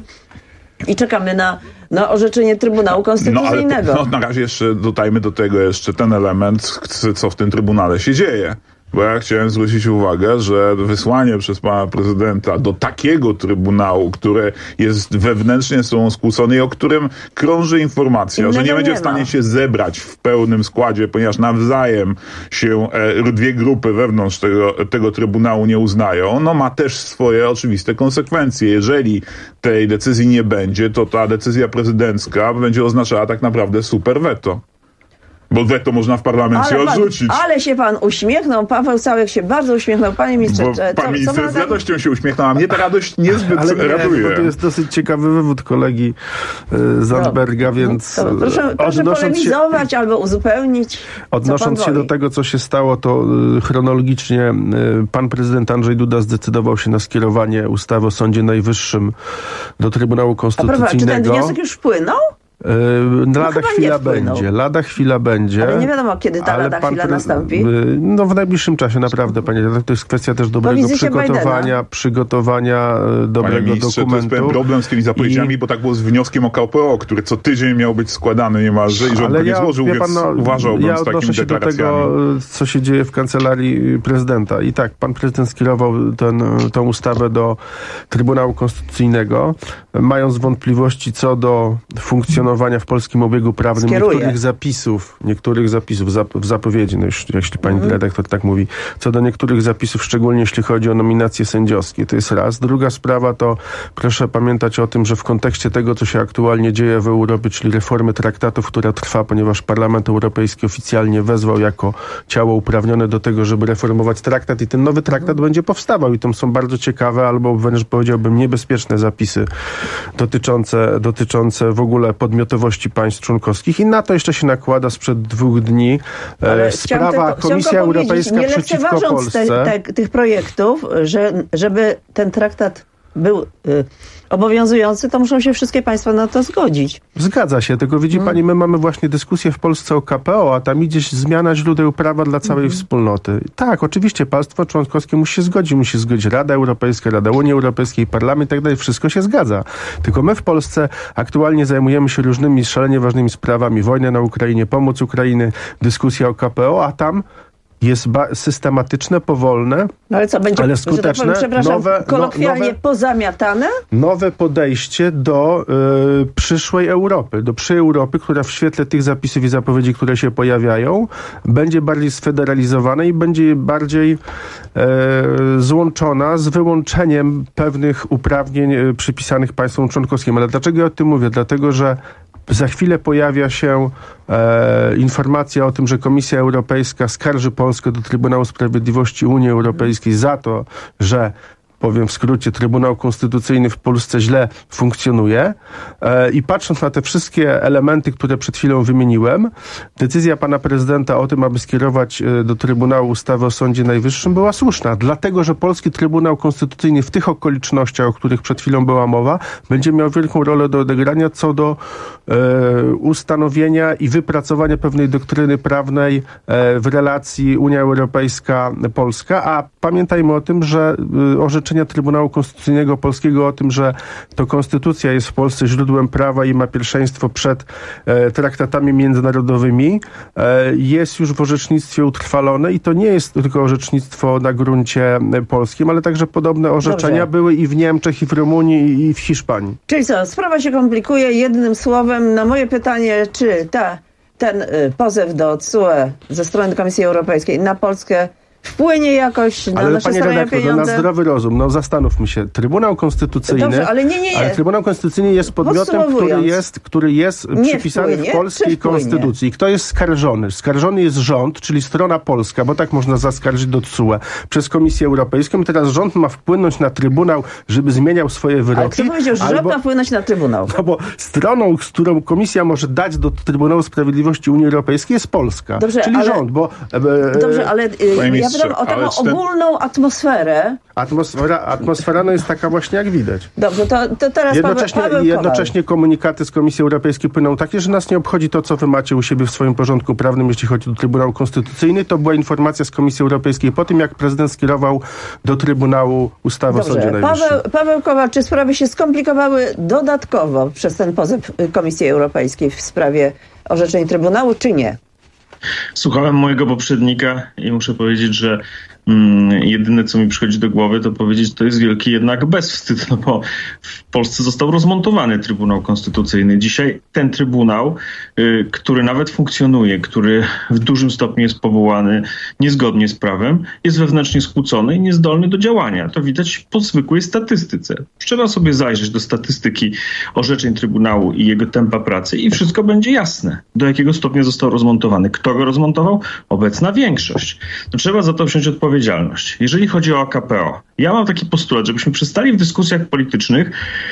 i czekamy na orzeczenie Trybunału Konstytucyjnego. Ale na razie jeszcze dodajmy do tego jeszcze ten element, co w tym Trybunale się dzieje. Bo ja chciałem zwrócić uwagę, że wysłanie przez pana prezydenta do takiego trybunału, który jest wewnętrznie z sobą skłócony i o którym krąży informacja, że nie będzie w stanie się zebrać w pełnym składzie, ponieważ nawzajem się 2 grupy wewnątrz tego trybunału nie uznają, no ma też swoje oczywiste konsekwencje. Jeżeli tej decyzji nie będzie, to ta decyzja prezydencka będzie oznaczała tak naprawdę super weto. Bo weto można w parlamencie odrzucić. Ale się pan uśmiechnął, Paweł Całek się bardzo uśmiechnął. Panie ministrze, pan minister z radością się uśmiechnął, a mnie ta radość niezbyt raduje. To jest dosyć ciekawy wywód kolegi Zandberga, więc... Proszę polemizować albo uzupełnić. Odnosząc się do tego, co się stało, to chronologicznie pan prezydent Andrzej Duda zdecydował się na skierowanie ustawy o Sądzie Najwyższym do Trybunału Konstytucyjnego. Czy ten wniosek już wpłynął? Lada chwila będzie. Ale nie wiadomo, kiedy ta lada chwila nastąpi. No w najbliższym czasie, naprawdę, panie redaktor. To jest kwestia też dobrego przygotowania dobrego dokumentu. To jest pewien problem z tymi zapowiedziami, bo tak było z wnioskiem o KPO, który co tydzień miał być składany niemalże i rząd go nie złożył, więc uważałbym z takimi deklaracjami. Ja odnoszę się do tego, co się dzieje w kancelarii prezydenta. I tak, pan prezydent skierował tę ustawę do Trybunału Konstytucyjnego, mając wątpliwości co do funkcjonowania w polskim obiegu prawnym niektórych zapisów w zapowiedzi, no już, jeśli pani redaktor tak mówi, co do niektórych zapisów, szczególnie jeśli chodzi o nominacje sędziowskie. To jest raz. Druga sprawa to proszę pamiętać o tym, że w kontekście tego, co się aktualnie dzieje w Europie, czyli reformy traktatów, która trwa, ponieważ Parlament Europejski oficjalnie wezwał jako ciało uprawnione do tego, żeby reformować traktat i ten nowy traktat będzie powstawał i tam są bardzo ciekawe albo wręcz powiedziałbym niebezpieczne zapisy dotyczące w ogóle podmiotowości państw członkowskich i na to jeszcze się nakłada sprzed 2 dni sprawa Komisja Europejska przeciwko Polsce. Tych projektów, żeby ten traktat był obowiązujący, to muszą się wszystkie państwa na to zgodzić. Zgadza się, tylko widzi pani, my mamy właśnie dyskusję w Polsce o KPO, a tam idzie zmiana źródeł prawa dla całej wspólnoty. Tak, oczywiście państwo członkowskie musi się zgodzić Rada Europejska, Rada Unii Europejskiej, Parlament i tak dalej, wszystko się zgadza. Tylko my w Polsce aktualnie zajmujemy się różnymi szalenie ważnymi sprawami, wojna na Ukrainie, pomoc Ukrainy, dyskusja o KPO, a tam jest systematyczne, powolne, no ale co, będzie, ale skuteczne, kolokwialnie pozamiatane? Nowe podejście do przyszłej Europy, do Europy, która w świetle tych zapisów i zapowiedzi, które się pojawiają, będzie bardziej sfederalizowana i będzie bardziej złączona z wyłączeniem pewnych uprawnień przypisanych państwom członkowskim. Ale dlaczego ja o tym mówię? Dlatego, że za chwilę pojawia się informacja o tym, że Komisja Europejska skarży Polskę do Trybunału Sprawiedliwości Unii Europejskiej za to, że, powiem w skrócie, Trybunał Konstytucyjny w Polsce źle funkcjonuje. I patrząc na te wszystkie elementy, które przed chwilą wymieniłem, decyzja pana prezydenta o tym, aby skierować do Trybunału ustawę o Sądzie Najwyższym była słuszna, dlatego że polski Trybunał Konstytucyjny w tych okolicznościach, o których przed chwilą była mowa, będzie miał wielką rolę do odegrania co do ustanowienia i wypracowania pewnej doktryny prawnej w relacji Unia Europejska-Polska, a pamiętajmy o tym, że orzeczenia Trybunału Konstytucyjnego Polskiego o tym, że to konstytucja jest w Polsce źródłem prawa i ma pierwszeństwo przed traktatami międzynarodowymi, jest już w orzecznictwie utrwalone i to nie jest tylko orzecznictwo na gruncie polskim, ale także podobne orzeczenia były i w Niemczech, i w Rumunii, i w Hiszpanii. Czyli co, sprawa się komplikuje. Jednym słowem, na moje pytanie, czy ten pozew do TSUE ze strony Komisji Europejskiej na Polskę wpłynie jakoś na nasze starania pieniądze? Na zdrowy rozum, no zastanówmy się. Trybunał Konstytucyjny... Dobrze, ale nie. Ale Trybunał Konstytucyjny jest podmiotem, który jest przypisany w polskiej konstytucji. Kto jest skarżony? Skarżony jest rząd, czyli strona polska, bo tak można zaskarżyć do TSUE przez Komisję Europejską. I teraz rząd ma wpłynąć na Trybunał, żeby zmieniał swoje wyroki. Ale kto powiedział, że rząd ma wpłynąć na Trybunał? No bo stroną, z którą Komisja może dać do Trybunału Sprawiedliwości Unii Europejskiej jest Polska. Dobrze, czyli rząd, bo... Dobrze, ale ja pytam o taką ogólną atmosferę. Atmosfera no jest taka właśnie, jak widać. Dobrze, to teraz jednocześnie komunikaty z Komisji Europejskiej płyną takie, że nas nie obchodzi to, co wy macie u siebie w swoim porządku prawnym, jeśli chodzi o Trybunał Konstytucyjny. To była informacja z Komisji Europejskiej po tym, jak prezydent skierował do Trybunału ustawę o Sądzie Najwyższym. Paweł Kowal, czy sprawy się skomplikowały dodatkowo przez ten pozew Komisji Europejskiej w sprawie orzeczeń Trybunału, czy nie? Słuchałem mojego poprzednika i muszę powiedzieć, że jedyne, co mi przychodzi do głowy, to powiedzieć, że to jest wielki jednak bezwstyd, no bo w Polsce został rozmontowany Trybunał Konstytucyjny. Dzisiaj ten Trybunał, który nawet funkcjonuje, który w dużym stopniu jest powołany niezgodnie z prawem, jest wewnętrznie skłócony i niezdolny do działania. To widać po zwykłej statystyce. Trzeba sobie zajrzeć do statystyki orzeczeń Trybunału i jego tempa pracy i wszystko będzie jasne, do jakiego stopnia został rozmontowany. Kto go rozmontował? Obecna większość. No, trzeba za to wziąć odpowiedzialność. Jeżeli chodzi o KPO, ja mam taki postulat, żebyśmy przestali w dyskusjach politycznych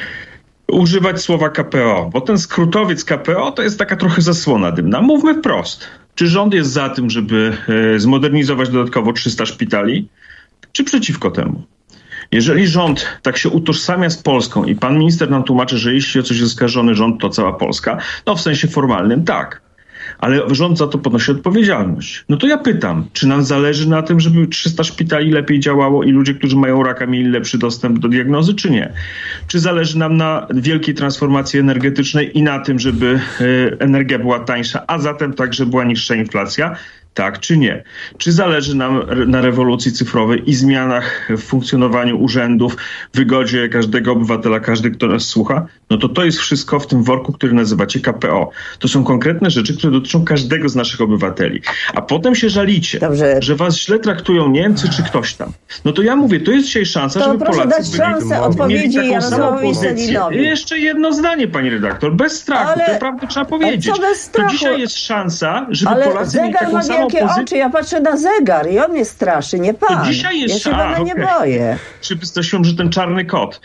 używać słowa KPO, bo ten skrótowiec KPO to jest taka trochę zasłona dymna. Mówmy wprost. Czy rząd jest za tym, żeby zmodernizować dodatkowo 300 szpitali, czy przeciwko temu? Jeżeli rząd tak się utożsamia z Polską i pan minister nam tłumaczy, że jeśli o coś jest oskarżony rząd, to cała Polska, no w sensie formalnym tak. Ale rząd za to ponosi odpowiedzialność. No to ja pytam, czy nam zależy na tym, żeby 300 szpitali lepiej działało i ludzie, którzy mają raka, mieli lepszy dostęp do diagnozy, czy nie? Czy zależy nam na wielkiej transformacji energetycznej i na tym, żeby energia była tańsza, a zatem także była niższa inflacja? Tak czy nie? Czy zależy nam na rewolucji cyfrowej i zmianach w funkcjonowaniu urzędów, wygodzie każdego obywatela, każdy, kto nas słucha? No to jest wszystko w tym worku, który nazywacie KPO. To są konkretne rzeczy, które dotyczą każdego z naszych obywateli. A potem się żalicie, że was źle traktują Niemcy czy ktoś tam. No to ja mówię, to jest dzisiaj szansa, to żeby Polacy dać szansę odpowiedzi Jarosławowi Sellinowi. Jeszcze jedno zdanie, pani redaktor, bez strachu, to naprawdę trzeba powiedzieć. To dzisiaj jest szansa, żeby Polacy mieli taką samą oczy, ja patrzę na zegar i on mnie straszy, nie pan. To dzisiaj jest ja się tego nie boję. Przypytałem, że ten czarny kot.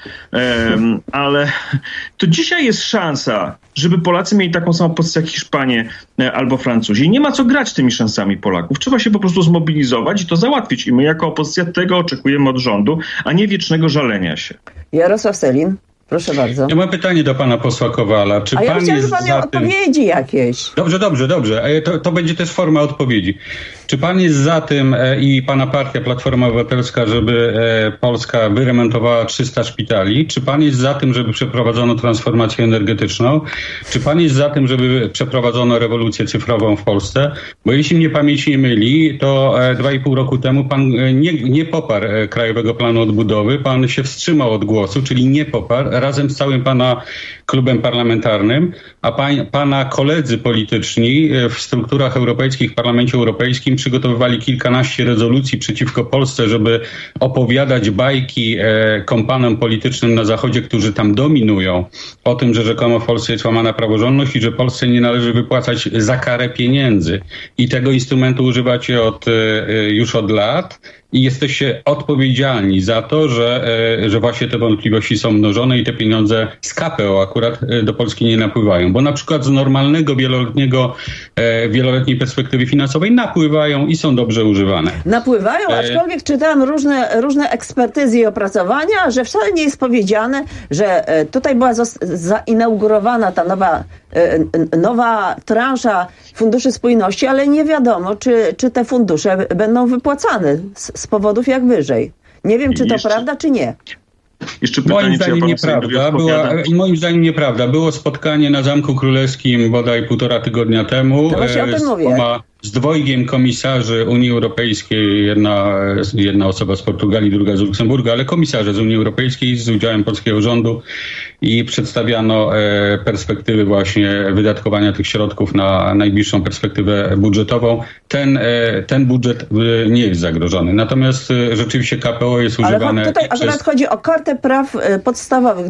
Ale to dzisiaj jest szansa, żeby Polacy mieli taką samą pozycję jak Hiszpanie albo Francuzi. I nie ma co grać tymi szansami Polaków. Trzeba się po prostu zmobilizować i to załatwić. I my jako opozycja tego oczekujemy od rządu, a nie wiecznego żalenia się. Jarosław Sellin. Proszę bardzo. Ja mam pytanie do pana posła Kowala. Czy ja pan chciałem, jest żeby pan miał odpowiedzi jakieś. Dobrze. To będzie też forma odpowiedzi. Czy pan jest za tym i pana partia Platforma Obywatelska, żeby Polska wyremontowała 300 szpitali? Czy pan jest za tym, żeby przeprowadzono transformację energetyczną? Czy pan jest za tym, żeby przeprowadzono rewolucję cyfrową w Polsce? Bo jeśli mnie pamięć nie myli, to 2,5 roku temu pan nie poparł Krajowego Planu Odbudowy, pan się wstrzymał od głosu, czyli nie poparł, razem z całym pana klubem parlamentarnym, a pana koledzy polityczni w strukturach europejskich, w Parlamencie Europejskim przygotowywali kilkanaście rezolucji przeciwko Polsce, żeby opowiadać bajki kompanom politycznym na Zachodzie, którzy tam dominują, o tym, że rzekomo w Polsce jest łamana praworządność i że Polsce nie należy wypłacać za karę pieniędzy. I tego instrumentu używacie już od lat. I jesteście odpowiedzialni za to, że właśnie te wątpliwości są mnożone i te pieniądze z KPO akurat do Polski nie napływają. Bo na przykład z normalnego wieloletniej perspektywy finansowej napływają i są dobrze używane. Napływają, aczkolwiek czytałam różne ekspertyzy i opracowania, że wcale nie jest powiedziane, że tutaj była zainaugurowana ta nowa transza funduszy spójności, ale nie wiadomo, czy te fundusze będą wypłacane z powodów jak wyżej. Nie wiem, czy to prawda, czy nie. Jeszcze pytanie, moim zdaniem nieprawda. Było spotkanie na Zamku Królewskim bodaj 1,5 tygodnia temu z dwojgiem komisarzy Unii Europejskiej, jedna osoba z Portugalii, druga z Luksemburga, ale komisarze z Unii Europejskiej z udziałem polskiego rządu i przedstawiano perspektywy właśnie wydatkowania tych środków na najbliższą perspektywę budżetową. Ten budżet nie jest zagrożony. Natomiast rzeczywiście KPO jest używane... Ale tutaj akurat chodzi o Kartę Praw Podstawowych.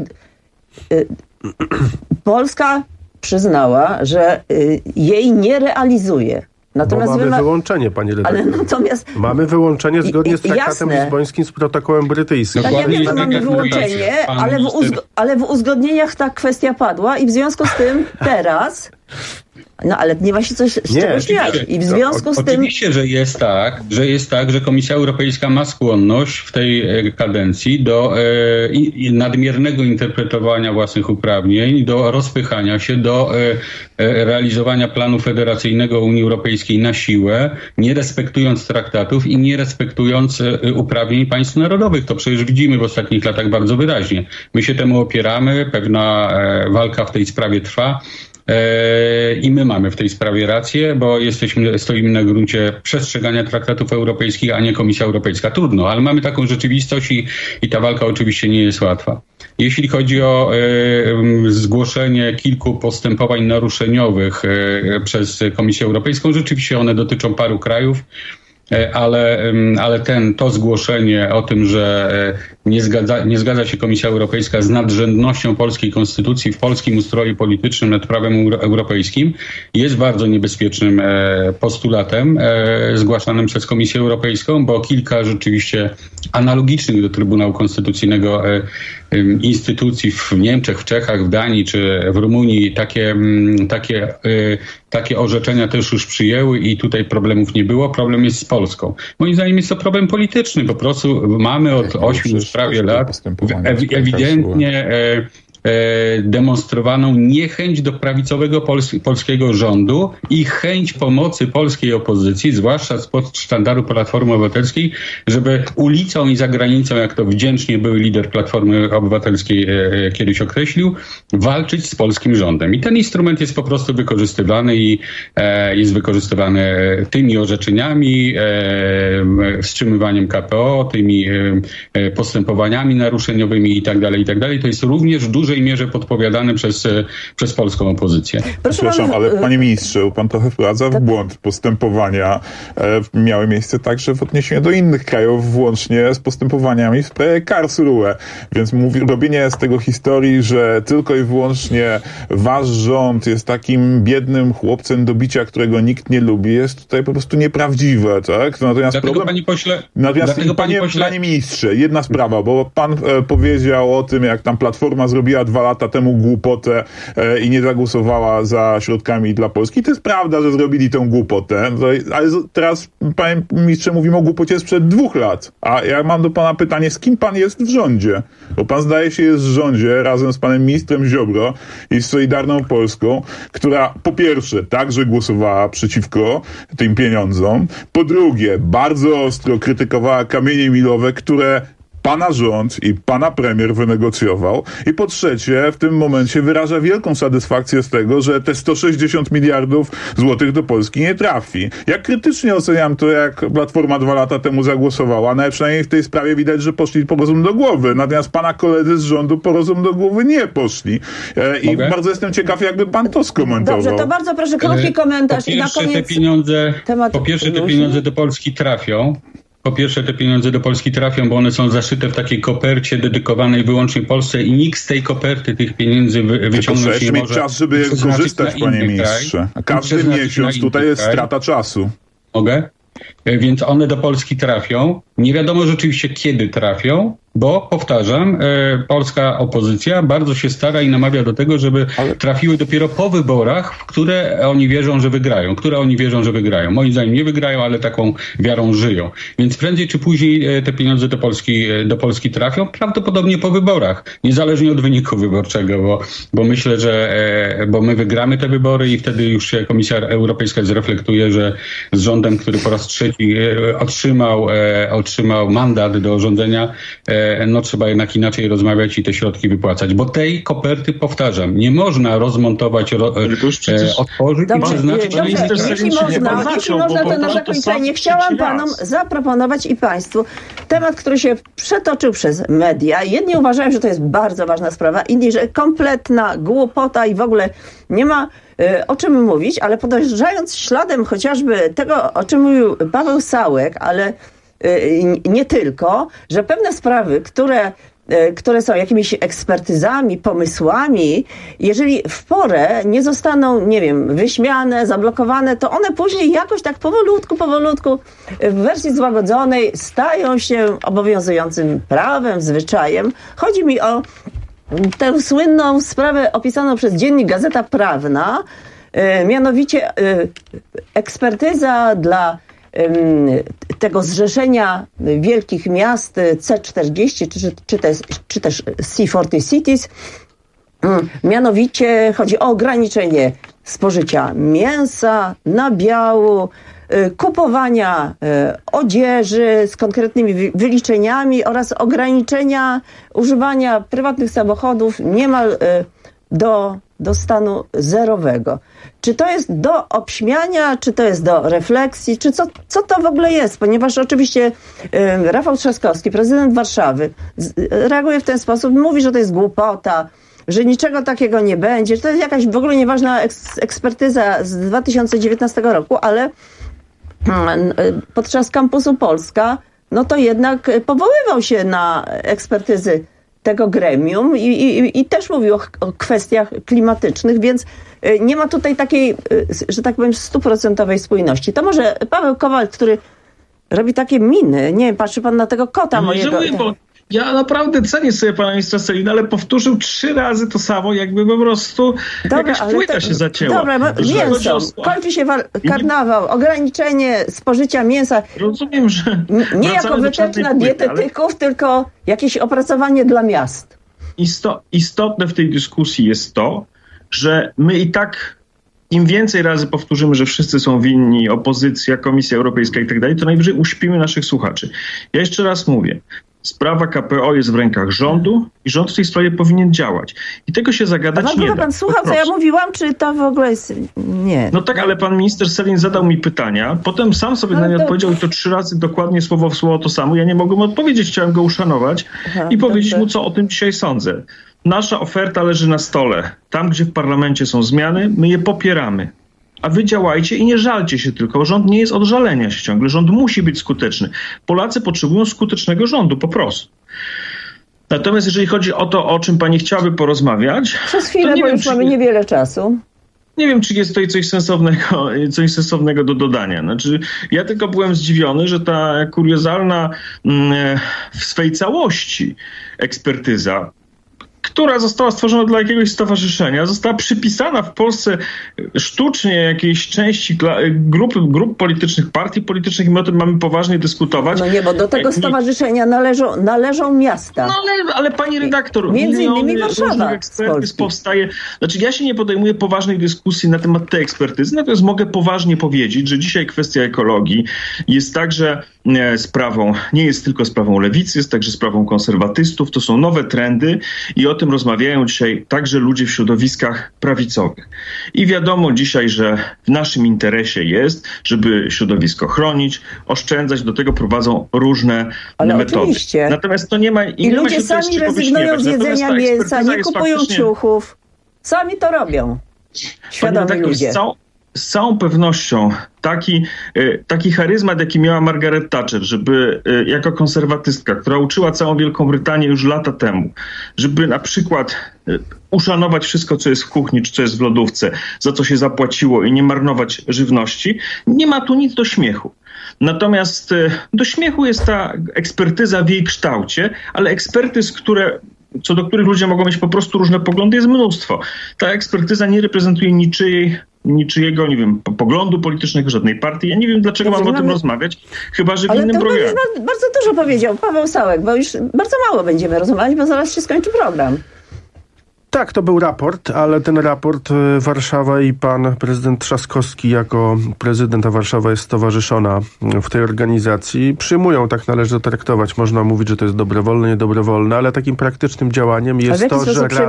Polska przyznała, że jej nie realizuje. Natomiast mamy wyłączenie, panie redaktor. Mamy wyłączenie zgodnie z traktatem lizbońskim, z protokołem brytyjskim. Ja wiem, że mamy wyłączenie, ale w uzgodnieniach ta kwestia padła i w związku z tym teraz... No ale nie ma się coś z czego śmiać. I w związku z tym... Oczywiście, że jest tak, że Komisja Europejska ma skłonność w tej kadencji do nadmiernego interpretowania własnych uprawnień, do rozpychania się, do realizowania planu federacyjnego Unii Europejskiej na siłę, nie respektując traktatów i nie respektując uprawnień państw narodowych. To przecież widzimy w ostatnich latach bardzo wyraźnie. My się temu opieramy, pewna walka w tej sprawie trwa. I my mamy w tej sprawie rację, bo stoimy na gruncie przestrzegania traktatów europejskich, a nie Komisja Europejska. Trudno, ale mamy taką rzeczywistość i ta walka oczywiście nie jest łatwa. Jeśli chodzi o zgłoszenie kilku postępowań naruszeniowych przez Komisję Europejską, rzeczywiście one dotyczą paru krajów. Ale to zgłoszenie o tym, że nie zgadza się Komisja Europejska z nadrzędnością polskiej konstytucji w polskim ustroju politycznym nad prawem europejskim, jest bardzo niebezpiecznym postulatem zgłaszanym przez Komisję Europejską, bo kilka rzeczywiście analogicznych do Trybunału Konstytucyjnego instytucji w Niemczech, w Czechach, w Danii czy w Rumunii takie orzeczenia też już przyjęły i tutaj problemów nie było. Problem jest z Polską. Moim zdaniem jest to problem polityczny. Po prostu mamy od 8 już prawie lat ewidentnie demonstrowaną niechęć do prawicowego polskiego rządu i chęć pomocy polskiej opozycji, zwłaszcza spod sztandaru Platformy Obywatelskiej, żeby ulicą i za granicą, jak to wdzięcznie były lider Platformy Obywatelskiej kiedyś określił, walczyć z polskim rządem. I ten instrument jest po prostu wykorzystywany i jest wykorzystywany tymi orzeczeniami, wstrzymywaniem KPO, tymi postępowaniami naruszeniowymi i tak dalej. To jest również w dużej mierze podpowiadane przez polską opozycję. Przepraszam, ale panie ministrze, pan trochę wprowadza w błąd. Postępowania miały miejsce także w odniesieniu do innych krajów, włącznie z postępowaniami w sprawie Karlsruhe. Więc robienie z tego historii, że tylko i wyłącznie wasz rząd jest takim biednym chłopcem do bicia, którego nikt nie lubi, jest tutaj po prostu nieprawdziwe, tak? Natomiast panie ministrze, jedna sprawa, bo pan powiedział o tym, jak tam Platforma zrobiła powiedziała 2 lata temu głupotę i nie zagłosowała za środkami dla Polski. To jest prawda, że zrobili tę głupotę, ale teraz, panie ministrze, mówimy o głupocie sprzed 2 lat. A ja mam do pana pytanie, z kim pan jest w rządzie? Bo pan zdaje się jest w rządzie razem z panem ministrem Ziobro i z Solidarną Polską, która po pierwsze także głosowała przeciwko tym pieniądzom, po drugie bardzo ostro krytykowała kamienie milowe, które pana rząd i pana premier wynegocjował, i po trzecie w tym momencie wyraża wielką satysfakcję z tego, że te 160 miliardów złotych do Polski nie trafi. Ja krytycznie oceniam to, jak Platforma 2 lata temu zagłosowała, ale przynajmniej w tej sprawie widać, że poszli po rozum do głowy. Natomiast pana koledzy z rządu po rozum do głowy nie poszli. I bardzo jestem ciekaw, jakby pan to skomentował. Dobrze, to bardzo proszę krótki komentarz i na koniec po pierwsze te pieniądze do Polski trafią. Po pierwsze, te pieniądze do Polski trafią, bo one są zaszyte w takiej kopercie dedykowanej wyłącznie Polsce i nikt z tej koperty tych pieniędzy wyciągnąć nie może. Mieć czas, żeby je korzystać, panie ministrze. A każdy miesiąc tutaj jest strata czasu. Mogę? Więc one do Polski trafią. Nie wiadomo rzeczywiście, kiedy trafią, bo, powtarzam, polska opozycja bardzo się stara i namawia do tego, żeby trafiły dopiero po wyborach, w które oni wierzą, że wygrają. Moim zdaniem nie wygrają, ale taką wiarą żyją. Więc prędzej czy później te pieniądze do Polski trafią, prawdopodobnie po wyborach, niezależnie od wyniku wyborczego, bo myślę, bo my wygramy te wybory i wtedy już się Komisja Europejska zreflektuje, że z rządem, który po raz trzeci otrzymał mandat do rządzenia, no trzeba jednak inaczej rozmawiać i te środki wypłacać. Bo tej koperty, powtarzam, nie można rozmontować, otworzyć i przeznaczyć na inne. Jeśli można, to na zakończenie chciałam panom zaproponować i państwu temat, który się przetoczył przez media. Jedni uważają, że to jest bardzo ważna sprawa, inni, że kompletna głupota i w ogóle nie ma o czym mówić, ale podążając śladem chociażby tego, o czym mówił Paweł Sałek, ale nie tylko, że pewne sprawy, które są jakimiś ekspertyzami, pomysłami, jeżeli w porę nie zostaną, nie wiem, wyśmiane, zablokowane, to one później jakoś tak powolutku w wersji złagodzonej stają się obowiązującym prawem, zwyczajem. Chodzi mi o tę słynną sprawę opisaną przez dziennik Gazeta Prawna, mianowicie ekspertyza dla tego zrzeszenia wielkich miast C40 czy też C40 Cities. Mianowicie chodzi o ograniczenie spożycia mięsa, nabiału, kupowania odzieży z konkretnymi wyliczeniami oraz ograniczenia używania prywatnych samochodów niemal do stanu zerowego. Czy to jest do obśmiania, czy to jest do refleksji, czy co to w ogóle jest? Ponieważ oczywiście Rafał Trzaskowski, prezydent Warszawy, reaguje w ten sposób, mówi, że to jest głupota, że niczego takiego nie będzie, że to jest jakaś w ogóle nieważna ekspertyza z 2019 roku, ale podczas kampusu Polska, no to jednak powoływał się na ekspertyzy tego gremium i też mówił o kwestiach klimatycznych, więc nie ma tutaj takiej, że tak powiem, 100% spójności. To może Paweł Kowal, który robi takie miny, nie wiem, patrzy pan na tego kota mojego. Bo ja naprawdę cenię sobie pana ministra Sellina, ale powtórzył 3 razy to samo, jakby po prostu jakaś płyta się zacięła. Dobra, mięso, kończy się karnawał, ograniczenie spożycia mięsa. Rozumiem, że nie jako wytyczna dietetyków, tylko jakieś opracowanie dla miast. Istotne w tej dyskusji jest to, że my i tak im więcej razy powtórzymy, że wszyscy są winni, opozycja, Komisja Europejska i tak dalej, to najwyżej uśpimy naszych słuchaczy. Ja jeszcze raz mówię, sprawa KPO jest w rękach rządu i rząd w tej sprawie powinien działać. I tego się zagadać nie da. Pan słuchał, co ja mówiłam, czy to w ogóle jest... Nie. No tak, ale pan minister Sellin zadał mi pytania, potem sam sobie na nie odpowiedział i to 3 razy dokładnie słowo w słowo to samo. Ja nie mogłem odpowiedzieć, chciałem go uszanować i powiedzieć mu, co o tym dzisiaj sądzę. Nasza oferta leży na stole. Tam, gdzie w parlamencie są zmiany, my je popieramy. A wy działajcie i nie żalcie się tylko. Rząd nie jest od żalenia się ciągle. Rząd musi być skuteczny. Polacy potrzebują skutecznego rządu, po prostu. Natomiast jeżeli chodzi o to, o czym pani chciałaby porozmawiać... Przez chwilę, bo już mamy niewiele czasu. Nie wiem, czy jest tutaj coś sensownego do dodania. Znaczy, ja tylko byłem zdziwiony, że ta kuriozalna w swej całości ekspertyza, która została stworzona dla jakiegoś stowarzyszenia, została przypisana w Polsce sztucznie jakiejś części grup politycznych, partii politycznych i my o tym mamy poważnie dyskutować. No nie, bo do tego stowarzyszenia należą miasta. No ale pani redaktor, między innymi Warszawa ekspertyz powstaje. Znaczy ja się nie podejmuję poważnej dyskusji na temat tej ekspertyzy, natomiast mogę poważnie powiedzieć, że dzisiaj kwestia ekologii jest także nie jest tylko sprawą lewicy, jest także sprawą konserwatystów. To są nowe trendy i o tym rozmawiają dzisiaj także ludzie w środowiskach prawicowych. I wiadomo dzisiaj, że w naszym interesie jest, żeby środowisko chronić, oszczędzać, do tego prowadzą różne metody. Oczywiście. Natomiast to nie ma... I ludzie sami rezygnują z jedzenia mięsa, nie kupują ciuchów. Sami to robią. Świadomi ludzie. Z całą pewnością taki charyzmat, jaki miała Margaret Thatcher, żeby jako konserwatystka, która uczyła całą Wielką Brytanię już lata temu, żeby na przykład uszanować wszystko, co jest w kuchni, czy co jest w lodówce, za co się zapłaciło i nie marnować żywności, nie ma tu nic do śmiechu. Natomiast do śmiechu jest ta ekspertyza w jej kształcie, ale ekspertyz, co do których ludzie mogą mieć po prostu różne poglądy, jest mnóstwo. Ta ekspertyza nie reprezentuje niczyjego, nie wiem, poglądu politycznego, żadnej partii. Ja nie wiem, dlaczego mamy o tym rozmawiać, chyba że w innym programie. Ale to bardzo dużo powiedział Paweł Sałek, bo już bardzo mało będziemy rozmawiać, bo zaraz się skończy program. Tak, to był raport, ale ten raport Warszawa i pan prezydent Trzaskowski jako prezydent, a Warszawa jest stowarzyszona w tej organizacji, przyjmują, tak należy to traktować. Można mówić, że to jest dobrowolne, niedobrowolne, ale takim praktycznym działaniem jest to,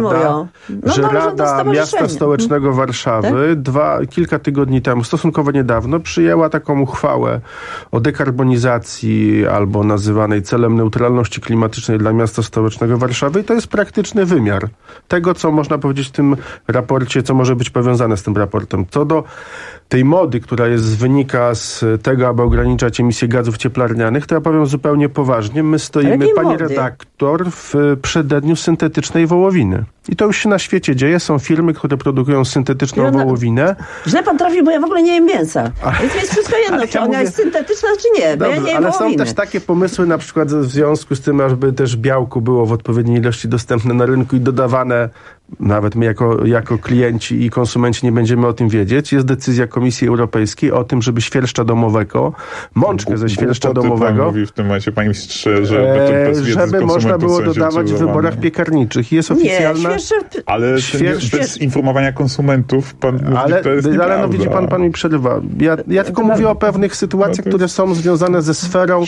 że Rada Miasta Stołecznego Warszawy kilka tygodni temu, stosunkowo niedawno, przyjęła taką uchwałę o dekarbonizacji albo nazywanej celem neutralności klimatycznej dla Miasta Stołecznego Warszawy i to jest praktyczny wymiar tego, co można powiedzieć w tym raporcie, co może być powiązane z tym raportem. Co do tej mody, która wynika z tego, aby ograniczać emisję gazów cieplarnianych, to ja powiem zupełnie poważnie. My stoimy, pani redaktor, w przededniu syntetycznej wołowiny. I to już się na świecie dzieje. Są firmy, które produkują syntetyczną wołowinę. Źle pan trafił, bo ja w ogóle nie jem mięsa. Więc jest wszystko jedno, czy ona jest syntetyczna, czy nie. Dobrze, ja nie jem ale wołowiny. są też takie pomysły, na przykład w związku z tym, żeby też białko było w odpowiedniej ilości dostępne na rynku i dodawane, nawet my jako klienci i konsumenci nie będziemy o tym wiedzieć. Jest decyzja Komisji Europejskiej o tym, żeby świerszcza domowego, mączkę ze świerszcza domowego, mówi w tym momencie, panie ministrze, żeby można było dodawać w wyborach piekarniczych. Jest oficjalna... Ale bez informowania konsumentów pan mówi, to jest nieprawda. Ale no widzi pan mi przerywa. Ja tylko mówię o pewnych sytuacjach, które są związane ze sferą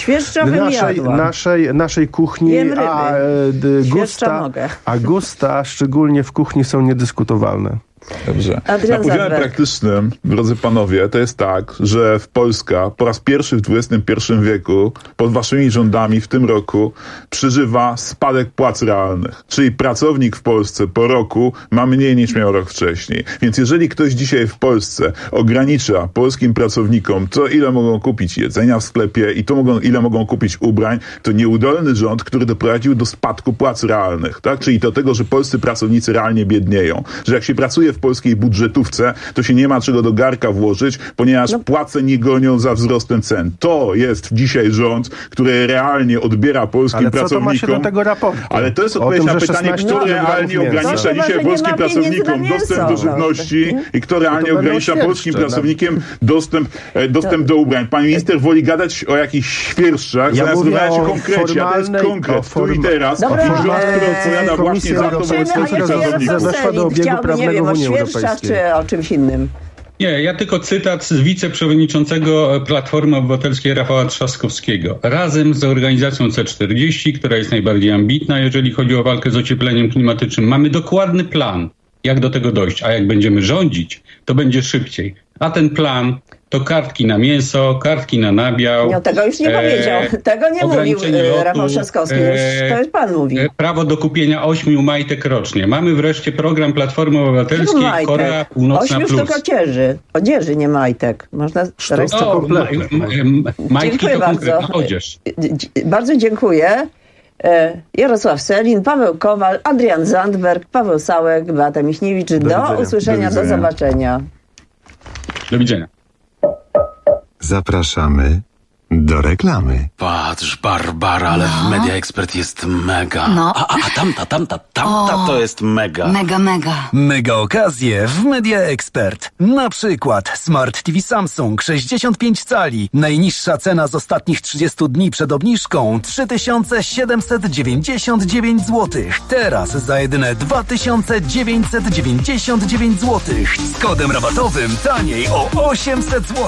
naszej kuchni, a gusta, szczególnie w kuchni, są niedyskutowalne. Dobrze. Na poziomie praktycznym, drodzy panowie, to jest tak, że Polska po raz pierwszy w XXI wieku, pod waszymi rządami w tym roku, przeżywa spadek płac realnych. Czyli pracownik w Polsce po roku ma mniej niż miał rok wcześniej. Więc jeżeli ktoś dzisiaj w Polsce ogranicza polskim pracownikom to, ile mogą kupić jedzenia w sklepie i to, ile mogą kupić ubrań, to nieudolny rząd, który doprowadził do spadku płac realnych. Tak? Czyli do tego, że polscy pracownicy realnie biednieją. Że jak się pracuje w polskiej budżetówce, to się nie ma czego do garka włożyć, ponieważ płace nie gonią za wzrostem cen. To jest dzisiaj rząd, który realnie odbiera polskim pracownikom... Ale co to ma się do tego raportu? Ale to jest odpowiedź na pytanie, kto realnie ogranicza dzisiaj polskim pracownikom dostęp do żywności i kto realnie ogranicza polskim pracownikom dostęp do ubrań. Pan minister woli gadać o jakichś świerszczach, zamiast rozmawiać o konkrecie, a to jest konkret. Tu i teraz. Rząd, który odpowiada właśnie za to polskich pracowników. Zeszła do obiegu prawnego w Unii Europejskiej. Czy o czymś innym? Nie, ja tylko cytat z wiceprzewodniczącego Platformy Obywatelskiej Rafała Trzaskowskiego. Razem z organizacją C40, która jest najbardziej ambitna, jeżeli chodzi o walkę z ociepleniem klimatycznym, mamy dokładny plan, jak do tego dojść. A jak będziemy rządzić, to będzie szybciej. A ten plan to kartki na mięso, kartki na nabiał. No tego już nie powiedział. Tego nie mówił Rafał Trzaskowski. To już pan mówi. Prawo do kupienia 8 majtek rocznie. Mamy wreszcie program Platformy Obywatelskiej Korea Północna+. 8 sztuk odzieży, nie majtek. Można majtki to konkretna odzież. Bardzo dziękuję. Jarosław Sellin, Paweł Kowal, Adrian Zandberg, Paweł Sałek, Beata Michniewicz. Do usłyszenia, do zobaczenia. Do widzenia. Zapraszamy Do reklamy. Patrz, Barbara, ale w Media Expert jest mega. No. A tamta to jest mega. Mega. Mega okazje w Media Expert. Na przykład Smart TV Samsung 65 cali. Najniższa cena z ostatnich 30 dni przed obniżką 3799 zł. Teraz za jedyne 2999 zł. Z kodem rabatowym taniej o 800 zł.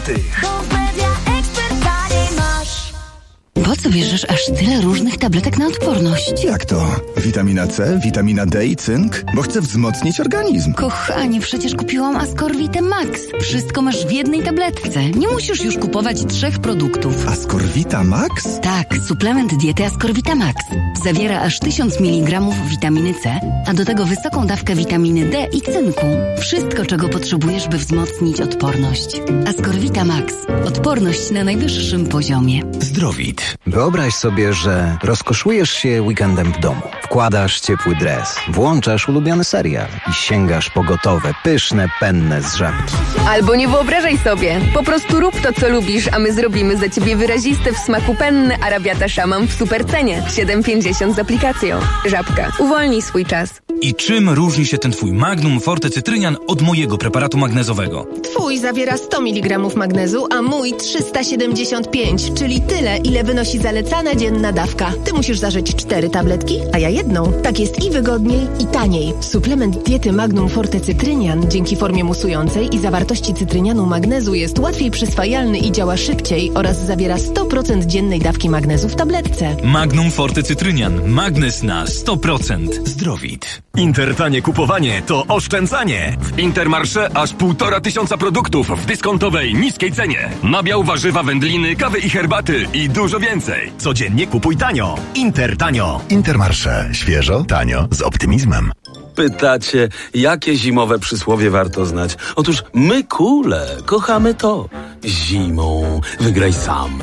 Po co bierzesz aż tyle różnych tabletek na odporność? Jak to? Witamina C, witamina D i cynk? Bo chcę wzmocnić organizm. Kochanie, przecież kupiłam Ascorvite Max. Wszystko masz w jednej tabletce. Nie musisz już kupować 3 produktów. Ascorvita Max? Tak, suplement diety Ascorvita Max. Zawiera aż 1000 mg witaminy C, a do tego wysoką dawkę witaminy D i cynku. Wszystko, czego potrzebujesz, by wzmocnić odporność. Ascorvita Max. Odporność na najwyższym poziomie. Zdrowit. Wyobraź sobie, że rozkoszujesz się weekendem w domu. Wkładasz ciepły dres, włączasz ulubiony serial i sięgasz po gotowe, pyszne penne z Żabki. Albo nie wyobrażaj sobie. Po prostu rób to, co lubisz, a my zrobimy za ciebie wyraziste w smaku penne Arabiata Szaman w super cenie. 7,50 z aplikacją. Żabka. Uwolnij swój czas. I czym różni się ten twój Magnum Forte Cytrynian od mojego preparatu magnezowego? Twój zawiera 100 mg magnezu, a mój 375, czyli tyle, ile wynosi zalecana dzienna dawka. Ty musisz zażyć 4 tabletki, a ja jedną. Tak jest i wygodniej, i taniej. Suplement diety Magnum Forte Cytrynian dzięki formie musującej i zawartości cytrynianu magnezu jest łatwiej przyswajalny i działa szybciej oraz zawiera 100% dziennej dawki magnezu w tabletce. Magnum Forte Cytrynian. Magnez na 100%. Zdrowit. Intertanie kupowanie to oszczędzanie. W Intermarché aż 1500 produktów w dyskontowej, niskiej cenie. Nabiał, warzywa, wędliny, kawy i herbaty i dużo więcej. Codziennie kupuj tanio. Intertanio. Intermarché. Świeżo, tanio, z optymizmem. Pytacie, jakie zimowe przysłowie warto znać? Otóż my kule kochamy to. Zimą wygraj sam.